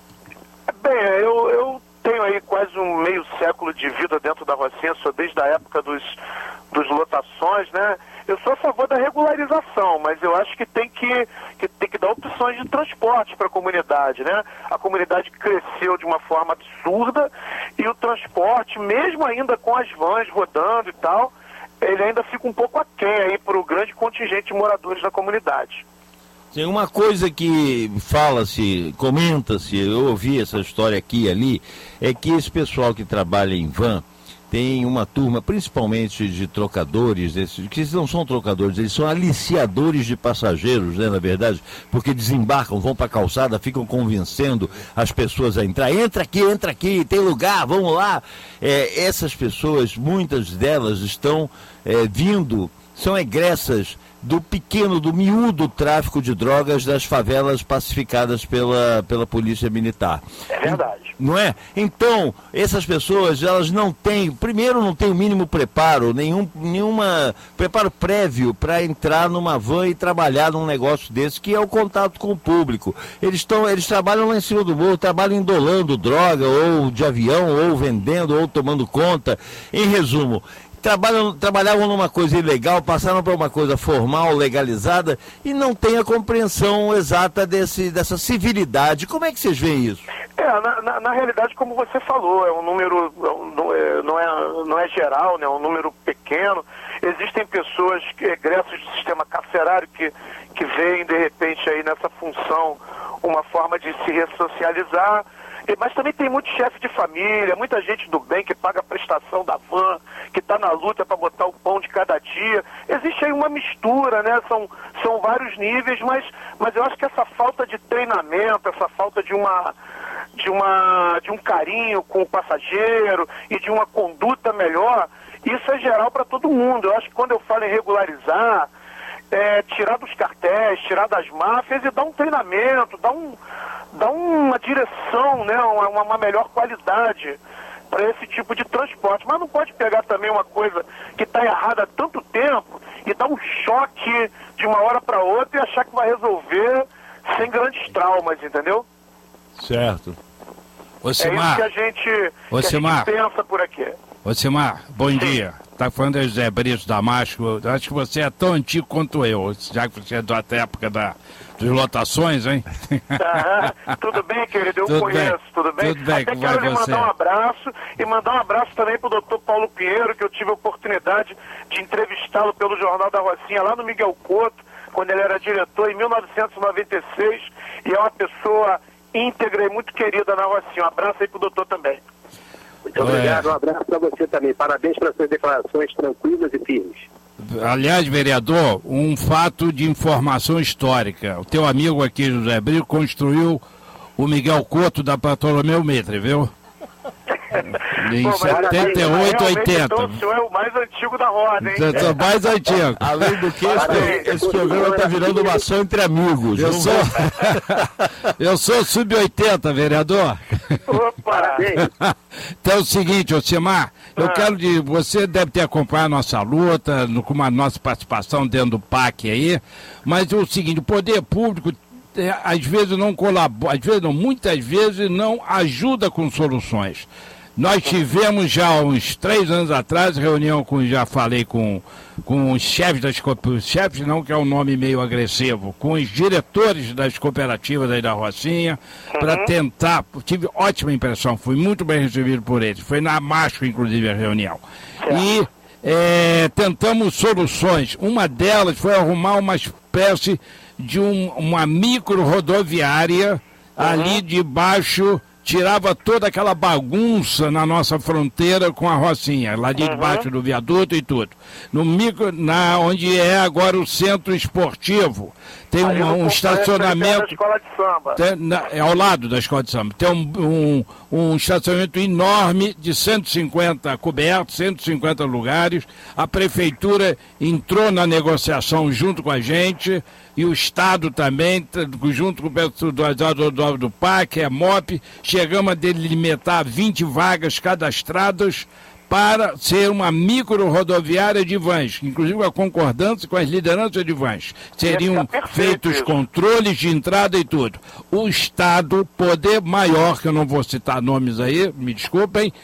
Bem, eu, eu tenho aí quase um meio século de vida dentro da Rocinha, sou desde a época dos, dos lotações, né? Eu sou a favor da regularização, mas eu acho que tem que, que, tem que dar opções de transporte para a comunidade, né? A comunidade cresceu de uma forma absurda e o transporte, mesmo ainda com as vans rodando e tal, ele ainda fica um pouco aquém aí para o grande contingente de moradores da comunidade. Tem uma coisa que fala-se, comenta-se, eu ouvi essa história aqui e ali, é que esse pessoal que trabalha em van tem uma turma, principalmente de trocadores, esses, que não são trocadores, eles são aliciadores de passageiros, né, na verdade, porque desembarcam, vão para a calçada, ficam convencendo as pessoas a entrar, entra aqui, entra aqui, tem lugar, vamos lá. É, essas pessoas, muitas delas estão é, vindo são egressas do pequeno, do miúdo tráfico de drogas das favelas pacificadas pela, pela polícia militar. É verdade. Não é? Então, essas pessoas, elas não têm, primeiro não têm o mínimo preparo, nenhum nenhuma preparo prévio para entrar numa van e trabalhar num negócio desse, que é o contato com o público. Eles, estão, eles trabalham lá em cima do morro, trabalham indolando droga, ou de avião, ou vendendo, ou tomando conta. Em resumo, Trabalham, trabalhavam numa coisa ilegal, passaram para uma coisa formal, legalizada, e não tem a compreensão exata desse, dessa civilidade. Como é que vocês veem isso? É, na, na, na realidade, como você falou, é um número, não é, não é, não é geral, né, é um número pequeno. Existem pessoas, que, egressos do sistema carcerário, que, que veem, de repente, aí nessa função uma forma de se ressocializar. Mas também tem muito chefe de família, muita gente do bem que paga a prestação da van, que está na luta para botar o pão de cada dia. Existe aí uma mistura, né? São, são vários níveis, mas, mas eu acho que essa falta de treinamento, essa falta de uma, de uma, de um carinho com o passageiro e de uma conduta melhor, isso é geral para todo mundo. Eu acho que quando eu falo em regularizar, é, tirar dos cartéis, tirar das máfias e dar um treinamento, dar um... dá uma direção, né, uma, uma melhor qualidade para esse tipo de transporte. Mas não pode pegar também uma coisa que está errada há tanto tempo e dar um choque de uma hora para outra e achar que vai resolver sem grandes traumas, entendeu? Certo. Ocimar, é isso que a gente, Ocimar, que a gente pensa por aqui. Ocimar, bom Sim. dia. Tá falando de José Brito Damasco. Eu acho que você é tão antigo quanto eu, já que você é da época da, das lotações, hein? Ah, tudo bem, querido? Eu tudo conheço, bem. tudo bem? Tudo bem, Até como quero vai lhe você? mandar um abraço e mandar um abraço também pro doutor Paulo Pinheiro, que eu tive a oportunidade de entrevistá-lo pelo Jornal da Rocinha, lá no Miguel Couto, quando ele era diretor, em mil novecentos e noventa e seis, e é uma pessoa íntegra e muito querida na Rocinha. Um abraço aí pro doutor também. Muito obrigado, um abraço para você também. Parabéns pelas suas declarações tranquilas e firmes. Aliás, vereador, um fato de informação histórica. O teu amigo aqui, José Brito, construiu o Miguel Couto da Bartolomeu Mitre, viu? Em Pô, setenta e oito, oitenta. Então o senhor é o mais antigo da roda, hein? Eu sou mais antigo. Além do que, esse, esse programa está virando uma ação entre amigos. Eu sou, eu sou sub oitenta, vereador. Opa! Parabéns. Então é o seguinte, Ocimar, eu ah. quero de. Você deve ter acompanhado a nossa luta, no, com a nossa participação dentro do P A C aí, mas é o seguinte, o poder público é, às vezes não colabora, às vezes não, muitas vezes não ajuda com soluções. Nós tivemos já uns três anos atrás reunião com, já falei com, com os chefes das cooperativas, chefes não, que é um nome meio agressivo, com os diretores das cooperativas aí da Rocinha, uhum. para tentar, tive ótima impressão, fui muito bem recebido por eles, foi na Masco, inclusive, a reunião. Certo. E é, tentamos soluções, uma delas foi arrumar uma espécie de um, uma micro rodoviária, uhum. ali debaixo, tirava toda aquela bagunça na nossa fronteira com a Rocinha, lá de debaixo uhum. do viaduto e tudo. No micro, na, onde é agora o centro esportivo, tem um, um estacionamento. Da escola de samba. Tem, na, é ao lado da escola de samba. Tem um, um, um estacionamento enorme de cento e cinquenta cobertos, cento e cinquenta lugares. A prefeitura entrou na negociação junto com a gente. E o Estado também, junto com o pessoal do, do, do P A C, é M O P, chegamos a delimitar vinte vagas cadastradas para ser uma micro rodoviária de vans, inclusive com a concordância com as lideranças de vans. Seriam feitos controles de entrada e tudo. O Estado, poder maior, que eu não vou citar nomes aí, me desculpem,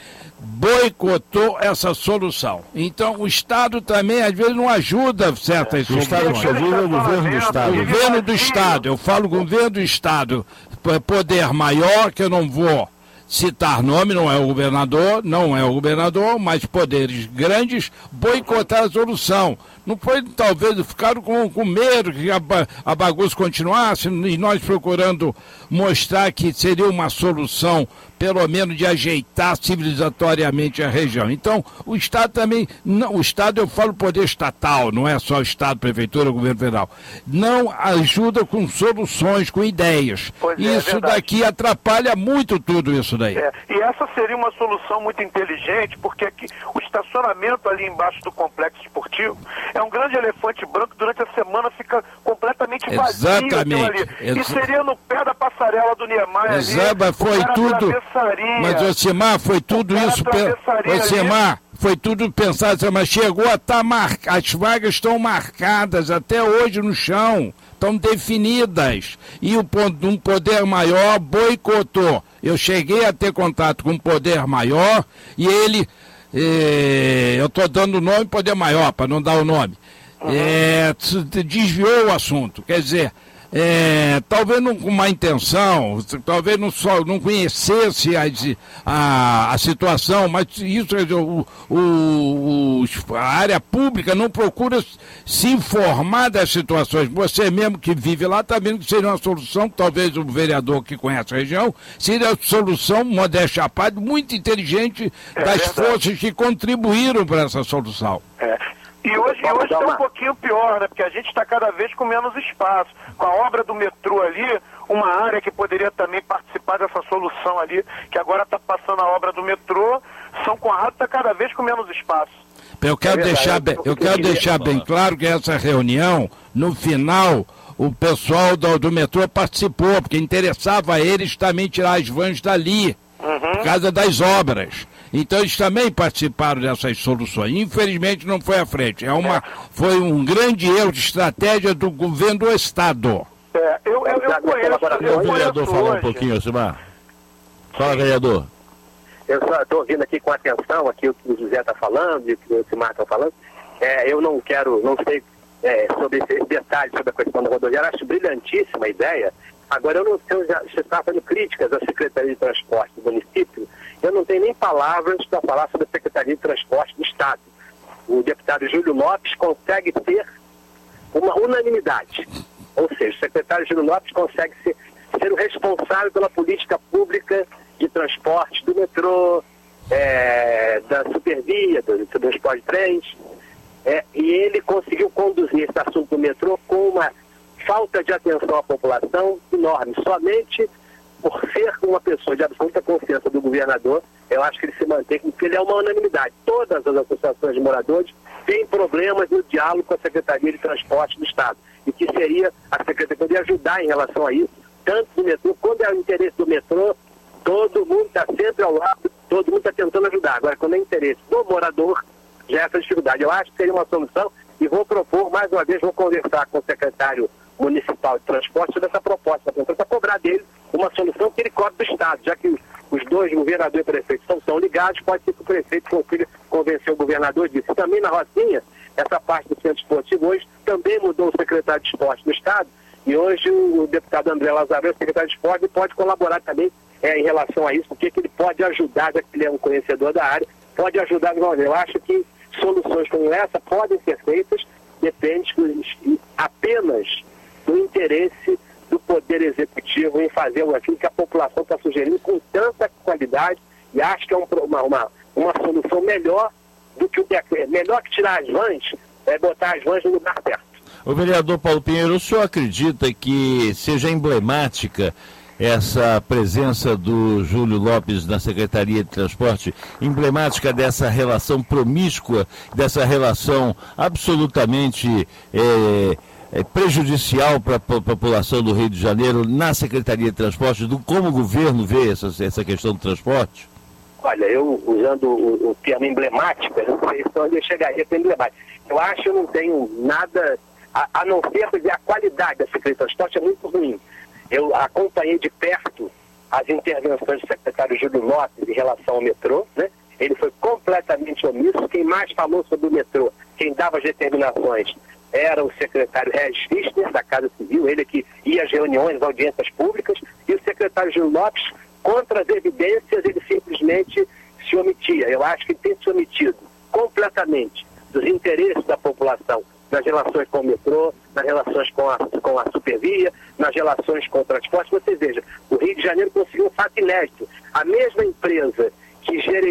boicotou essa solução. Então, o Estado também, às vezes, não ajuda certas soluções. O Estado que ajuda é o governo do Estado. O governo do Estado, eu falo governo do Estado, poder maior, que eu não vou citar nome, não é o governador, não é o governador, mas poderes grandes boicotar a solução. Não foi, talvez, ficaram com, com medo que a, a bagunça continuasse e nós procurando mostrar que seria uma solução pelo menos de ajeitar civilizatoriamente a região. Então, o Estado também, não, o Estado, eu falo poder estatal, não é só o Estado, Prefeitura, Governo Federal, não ajuda com soluções, com ideias. Pois é, isso é daqui atrapalha muito tudo isso daí. É, e essa seria uma solução muito inteligente, porque aqui, o estacionamento ali embaixo do complexo esportivo é um grande elefante branco, durante a semana fica completamente vazio. Exatamente. Ali. E seria no pé da passarela do Niemeyer. Exato, ali, foi tudo. Mas, Osimar, foi tudo isso. Osimar, foi tudo pensado, mas chegou a estar tá marcado. As vagas estão marcadas até hoje no chão, estão definidas. E o um poder maior boicotou. Eu cheguei a ter contato com um poder maior e ele. Eh, eu estou dando o nome poder maior, para não dar o nome. Uhum. É, desviou o assunto, quer dizer, é, talvez não com má intenção, talvez não, só, não conhecesse a, a, a situação, mas isso, o, o, o, a área pública não procura se informar das situações. Você mesmo que vive lá está vendo que seria uma solução, talvez o vereador que conhece a região, seria a solução, modéstia à parte, muito inteligente é das verdade. forças que contribuíram para essa solução. É. E hoje está hoje um pouquinho pior, né? Porque a gente está cada vez com menos espaço. Com a obra do metrô ali, uma área que poderia também participar dessa solução ali, que agora está passando a obra do metrô, São Conrado está cada vez com menos espaço. Eu quero, é deixar, bem, eu quero deixar bem claro que essa reunião, no final, o pessoal do, do metrô participou, porque interessava a eles também tirar as vans dali, uhum. por causa das obras. Então eles também participaram dessas soluções. Infelizmente não foi à frente. É uma, foi um grande erro de estratégia do governo do Estado. É, eu, eu, eu conheço, eu o vereador falar um pouquinho, Osimar. Fala, vereador. Eu só estou ouvindo aqui com atenção aqui o que o José está falando e o que o Osimar está falando. É, eu não quero, não sei é, sobre esses detalhes sobre a questão da rodoviária. Acho brilhantíssima a ideia. Agora, eu não sei, já, você está fazendo críticas à Secretaria de Transporte do município. Eu não tenho nem palavras para falar sobre a Secretaria de Transporte do Estado. O deputado Júlio Lopes consegue ter uma unanimidade. Ou seja, o secretário Júlio Lopes consegue ser, ser o responsável pela política pública de transporte do metrô, é, da supervia, do, do transporte de trens. É, e ele conseguiu conduzir esse assunto do metrô com uma falta de atenção à população enorme. Somente por ser uma pessoa de absoluta confiança do governador, eu acho que ele se mantém, porque ele é uma unanimidade. Todas as associações de moradores têm problemas no diálogo com a Secretaria de Transporte do Estado. E que seria, a Secretaria poderia ajudar em relação a isso, tanto no metrô, quando é o interesse do metrô, todo mundo está sempre ao lado, todo mundo está tentando ajudar. Agora, quando é interesse do morador, já é essa dificuldade. Eu acho que seria uma solução e vou propor, mais uma vez, vou conversar com o secretário municipal de transporte sobre essa proposta, para cobrar dele uma solução que ele cobre do Estado, já que os dois, governador e prefeito, são tão ligados, pode ser que o prefeito consiga convencer o governador disso. E também na Rocinha, essa parte do centro esportivo hoje também mudou o secretário de esporte do Estado, e hoje o deputado André Lazarão, o secretário de esporte, pode colaborar também é, em relação a isso, porque que ele pode ajudar, já que ele é um conhecedor da área, pode ajudar de uma maneira. Eu acho que soluções como essa podem ser feitas, depende apenas do interesse do Poder Executivo em fazer aquilo que a população está sugerindo com tanta qualidade, e acho que é um, uma, uma, uma solução melhor do que o decreto. Melhor que tirar as vans, é botar as vans no lugar certo. O vereador Paulo Pinheiro, o senhor acredita que seja emblemática essa presença do Júlio Lopes na Secretaria de Transporte, emblemática dessa relação promíscua, dessa relação absolutamente é, é, prejudicial para a população do Rio de Janeiro na Secretaria de Transporte, do como o governo vê essa, essa questão do transporte? Olha, eu usando o, o termo emblemática, não sei se onde eu chegaria a emblemática. Eu acho que eu não tenho nada, a, a não ser dizer, a qualidade da Secretaria de Transporte é muito ruim. Eu acompanhei de perto as intervenções do secretário Júlio Lopes em relação ao metrô, né? Ele foi completamente omisso. Quem mais falou sobre o metrô, quem dava as determinações, era o secretário Regis Fischner, da Casa Civil, ele que ia às reuniões, às audiências públicas, e o secretário Júlio Lopes, contra as evidências, ele simplesmente se omitia. Eu acho que ele tem se omitido completamente dos interesses da população, nas relações com o metrô, nas relações com a, com a supervia, nas relações com o transporte. Você veja, o Rio de Janeiro conseguiu um fato inédito. A mesma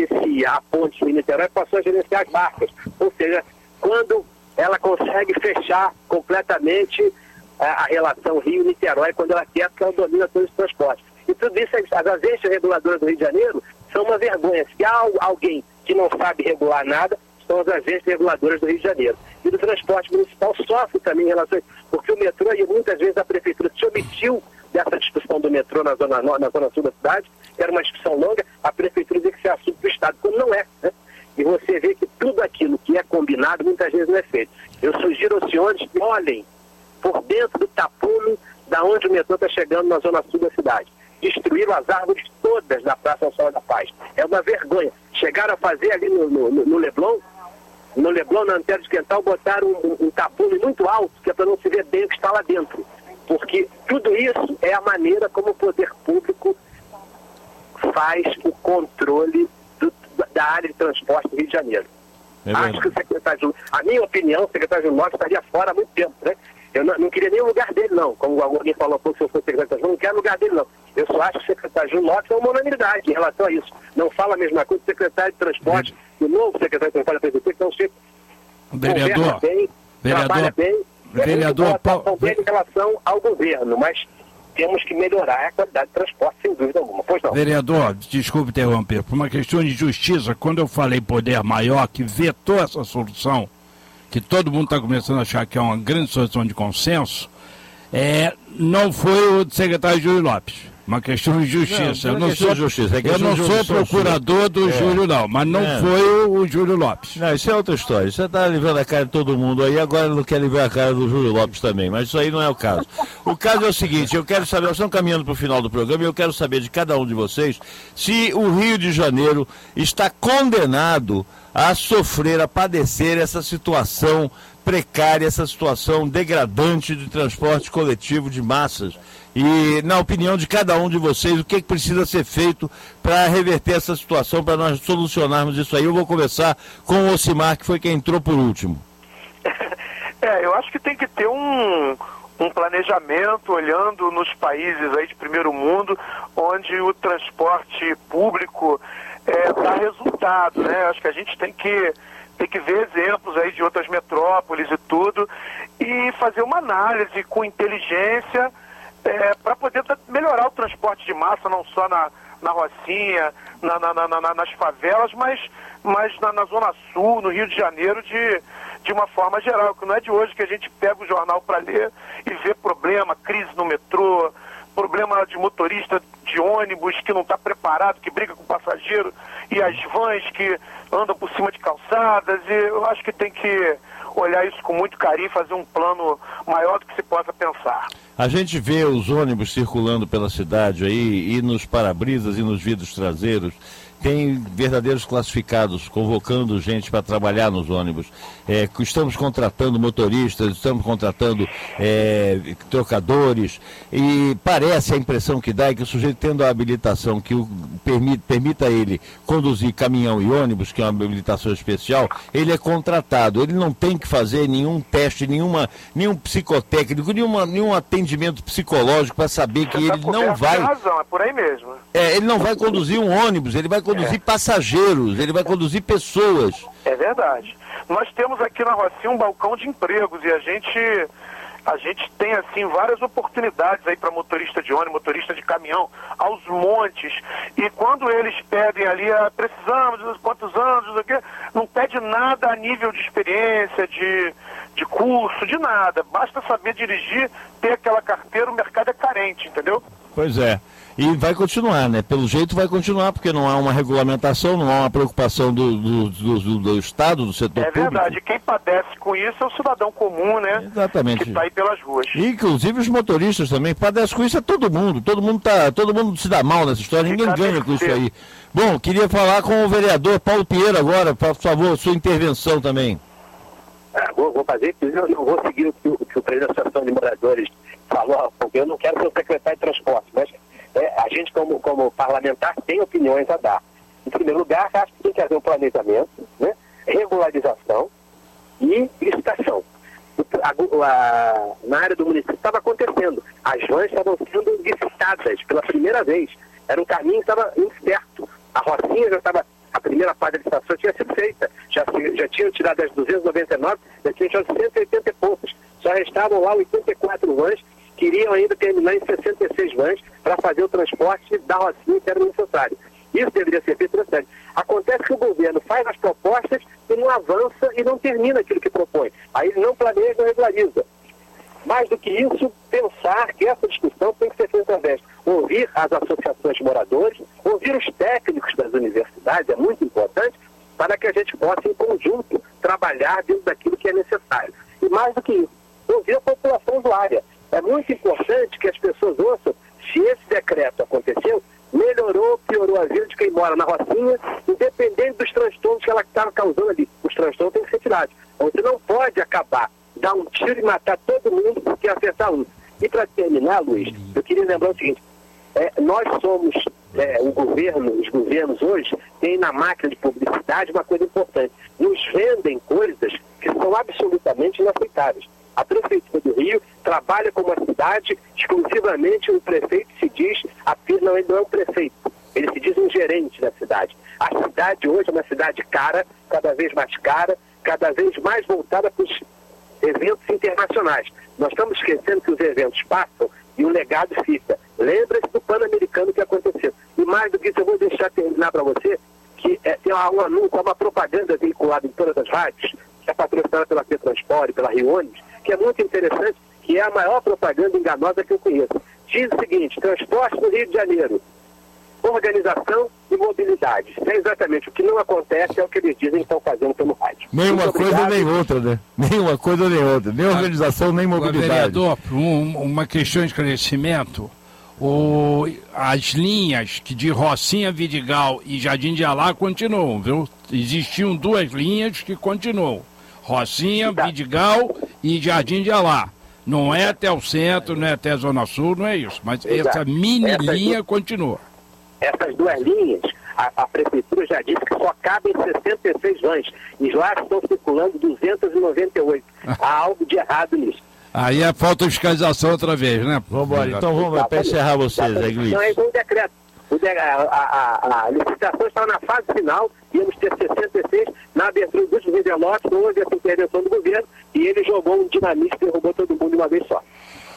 gerencia a ponte de Niterói passou a gerenciar as barcas. Ou seja, quando ela consegue fechar completamente a, a relação Rio-Niterói, quando ela quer, porque ela domina todos os transportes. E tudo isso, as agências reguladoras do Rio de Janeiro são uma vergonha. Se há alguém que não sabe regular nada, são as agências reguladoras do Rio de Janeiro. E do transporte municipal sofre também em relação a isso, porque o metrô, e muitas vezes a prefeitura se omitiu dessa discussão do metrô na zona, na zona sul da cidade, que era uma discussão longa, a prefeitura diz que isso é assunto do Estado, quando não é, né? E você vê que tudo aquilo que é combinado muitas vezes não é feito. Eu sugiro aos senhores que olhem por dentro do tapume da onde o metrô está chegando na zona sul da cidade. Destruíram as árvores todas da Praça Nossa da Paz. É uma vergonha. Chegaram a fazer ali no, no, no Leblon, no Leblon, na Antero de Quental, botaram um, um, um tapume muito alto, que é para não se ver bem o que está lá dentro. Porque tudo isso é a maneira como o poder público faz o controle do, da área de transporte do Rio de Janeiro. É Acho que o secretário, a minha opinião, o secretário Júlio Lopes estaria fora há muito tempo, né? Eu não, não queria nem o lugar dele, não. Como alguém falou há pouco, se eu for secretário, eu não quero o lugar dele, não. Eu só acho que o secretário Júlio Lopes é uma unanimidade em relação a isso. Não fala a mesma coisa do secretário de transporte, e o novo secretário de transporte da prefeitura, que é um chefe vereador, bem, vereador, trabalha bem, vereador, é Paulo, dele em relação ao governo, mas temos que melhorar a qualidade de transporte, sem dúvida alguma. Pois não. Vereador, desculpe interromper, por uma questão de justiça, quando eu falei poder maior, que vetou essa solução, que todo mundo está começando a achar que é uma grande solução de consenso, é, não foi o secretário Júlio Lopes. Uma questão de justiça. Não, não eu não sou, justiça, é eu não sou procurador do é. Júlio, não, mas não é. foi o, o Júlio Lopes. Não, isso é outra história. Você está livrando a cara de todo mundo aí, agora não quer livrar a cara do Júlio Lopes também, mas isso aí não é o caso. O caso é o seguinte, eu quero saber, nós estamos caminhando para o final do programa, e eu quero saber de cada um de vocês se o Rio de Janeiro está condenado a sofrer, a padecer essa situação precária, essa situação degradante de transporte coletivo de massas. E, na opinião de cada um de vocês, o que, é que precisa ser feito para reverter essa situação, para nós solucionarmos isso aí? Eu vou começar com o Ocimar, que foi quem entrou por último. É, eu acho que tem que ter um, um planejamento olhando nos países aí de primeiro mundo, onde o transporte público é, dá resultado, né? Acho que a gente tem que, tem que ver exemplos aí de outras metrópoles e tudo, e fazer uma análise com inteligência, É, para poder melhorar o transporte de massa, não só na, na Rocinha, na, na, na, na, nas favelas, mas, mas na, na Zona Sul, no Rio de Janeiro, de, de uma forma geral. Que não é de hoje que a gente pega o jornal para ler e vê problema, crise no metrô, problema de motorista de ônibus que não está preparado, que briga com o passageiro, e as vans que andam por cima de calçadas. E eu acho que tem que olhar isso com muito carinho e fazer um plano maior do que se possa pensar. A gente vê os ônibus circulando pela cidade aí, e nos para-brisas e nos vidros traseiros, tem verdadeiros classificados convocando gente para trabalhar nos ônibus. É, estamos contratando motoristas, estamos contratando é, trocadores, e parece, a impressão que dá é que o sujeito, tendo a habilitação que o permite, permita ele conduzir caminhão e ônibus, que é uma habilitação especial, ele é contratado. Ele não tem que fazer nenhum teste, nenhuma, nenhum psicotécnico, nenhuma, nenhum atendimento psicológico para saber que ele não vai... razão, é por aí mesmo. É, ele não vai conduzir um ônibus, ele vai conduzir é. passageiros, ele vai conduzir pessoas. É verdade. Nós temos aqui na Rocinha um balcão de empregos, e a gente, a gente tem assim várias oportunidades aí para motorista de ônibus, motorista de caminhão, aos montes. E quando eles pedem ali, ah, precisamos de quantos anos, não, quê, não pede nada a nível de experiência, de, de curso, de nada. Basta saber dirigir, ter aquela carteira, o mercado é carente, entendeu? Pois é. E vai continuar, né? Pelo jeito vai continuar, porque não há uma regulamentação, não há uma preocupação do, do, do, do Estado, do setor público. É verdade. Quem padece com isso é o cidadão comum, né? Exatamente. Que está aí pelas ruas. E, inclusive os motoristas também padecem com isso, é todo mundo. Todo mundo, tá, todo mundo se dá mal nessa história, ninguém ganha com isso aí. Bom, queria falar com o vereador Paulo Pinheiro agora, por favor, sua intervenção também. Ah, vou, vou fazer, eu não vou seguir o que o, que o presidente da Associação de Moradores falou, porque eu não quero ser o secretário de transporte, mas é, a gente, como, como parlamentar, tem opiniões a dar. Em primeiro lugar, acho que tem que haver um planejamento, né, regularização e licitação. A, a, na área do município estava acontecendo, as vans estavam sendo licitadas pela primeira vez, era um caminho que estava incerto, a Rocinha já estava, A primeira parte da licitação tinha sido feita. Já, já tinham tirado as duzentas e noventa e nove, já tinham tirado cento e oitenta e poucos. Só restavam lá oitenta e quatro vans, que iriam ainda terminar em sessenta e seis vans para fazer o transporte da Rocinha que era necessário. Isso deveria ser feito bastante. Acontece que o governo faz as propostas e não avança e não termina aquilo que propõe. Aí ele não planeja, não regulariza. Mais do que isso, pensar que essa discussão tem que ser feita através de ouvir as associações de moradores, ouvir os técnicos das universidades, é muito importante, para que a gente possa, em conjunto, trabalhar dentro daquilo que é necessário. E mais do que isso, ouvir a população usuária. É muito importante que as pessoas ouçam se esse decreto aconteceu, melhorou, piorou a vida de quem mora na Rocinha, independente dos transtornos que ela estava causando ali. Os transtornos têm que ser tirados. Você não pode acabar, dar um tiro e matar todo mundo porque acertar um. E para terminar, Luiz, eu queria lembrar o seguinte, é, nós somos, é, o governo, os governos hoje, têm na máquina de publicidade uma coisa importante. Nos vendem coisas que são absolutamente inaceitáveis. A Prefeitura do Rio trabalha como uma cidade, exclusivamente o prefeito se diz, não, ele não é um prefeito, ele se diz um gerente da cidade. A cidade hoje é uma cidade cara, cada vez mais cara, cada vez mais voltada para os eventos internacionais. Nós estamos esquecendo que os eventos passam e o legado fica. Lembra-se do Pan-Americano que aconteceu. E mais do que isso, eu vou deixar terminar para você, que é, tem um anúncio, uma propaganda veiculada em todas as rádios, que é patrocinada pela Petransport, pela Rio Ônibus, que é muito interessante, que é a maior propaganda enganosa que eu conheço. Diz o seguinte: transporte no Rio de Janeiro, organização e mobilidade. É exatamente o que não acontece, é o que eles dizem que estão fazendo pelo rádio. Nenhuma coisa nem outra, né? Nenhuma coisa nem outra. Nem organização, nem mobilidade. Vereador, um, uma questão de esclarecimento. O, as linhas que de Rocinha, Vidigal e Jardim de Alá continuam, viu? Existiam duas linhas que continuam. Rocinha, tá. Vidigal e Jardim de Alá. Não é até o centro, não é até a Zona Sul, não é isso. Mas Exato. essa mini essas linha duas, continua. Essas duas linhas, a, a Prefeitura já disse que só cabem sessenta e seis vans. E lá estão circulando duzentas e noventa e oito. Há algo de errado nisso. Aí é falta de fiscalização outra vez, né? Vamos embora. Então vamos para encerrar vocês, Zé Glitz. Não, é um decreto. O de, a, a, a, a licitação está na fase final, íamos ter sessenta e seis, na abertura dos envelopes, houve essa intervenção do governo, e ele jogou um dinamite e derrubou todo mundo de uma vez só.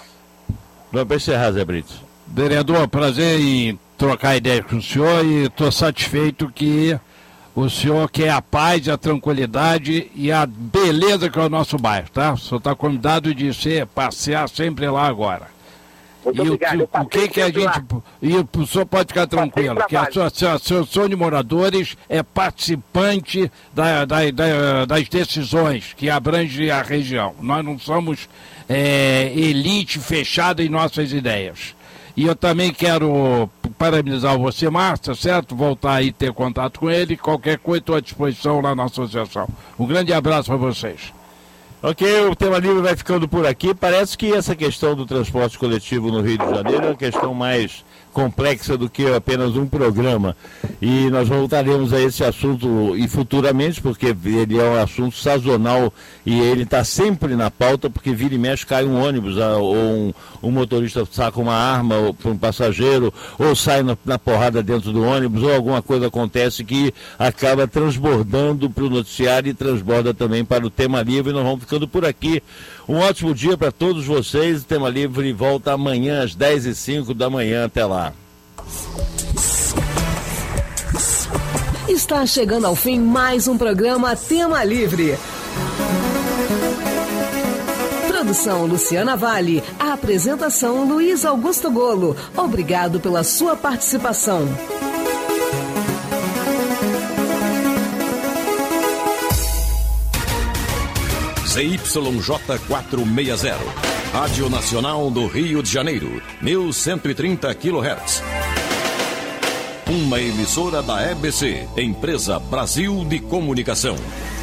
Vamos para encerrar, Zé Brito. Vereador, prazer em trocar ideia com o senhor e estou satisfeito que o senhor quer a paz, a tranquilidade e a beleza que é o nosso bairro, tá? O senhor está convidado de ser, passear sempre lá agora. Muito e obrigado, o, o que que a gente... Lá. E o senhor pode ficar tranquilo, que a sua, a Associação de Moradores é participante da, da, da, das decisões que abrangem a região. Nós não somos é, elite fechada em nossas ideias. E eu também quero parabenizar você, Márcia, certo? Voltar aí e ter contato com ele. Qualquer coisa, estou à disposição lá na associação. Um grande abraço para vocês. Ok, o Tema Livre vai ficando por aqui. Parece que essa questão do transporte coletivo no Rio de Janeiro é uma questão mais complexa do que apenas um programa. E nós voltaremos a esse assunto e futuramente, porque ele é um assunto sazonal e ele está sempre na pauta, porque vira e mexe cai um ônibus, ou um, um motorista saca uma arma para um passageiro, ou sai na, na porrada dentro do ônibus, ou alguma coisa acontece que acaba transbordando para o noticiário e transborda também para o Tema Livre. E nós vamos ficando por aqui. Um ótimo dia para todos vocês. O Tema Livre volta amanhã às dez e cinco da manhã. Até lá. Está chegando ao fim mais um programa Tema Livre. Produção Luciana Vale. A apresentação Luiz Augusto Golo. Obrigado pela sua participação. Z Y J quatrocentos e sessenta, Rádio Nacional do Rio de Janeiro, mil cento e trinta quilohertz. Uma emissora da E B C, Empresa Brasil de Comunicação.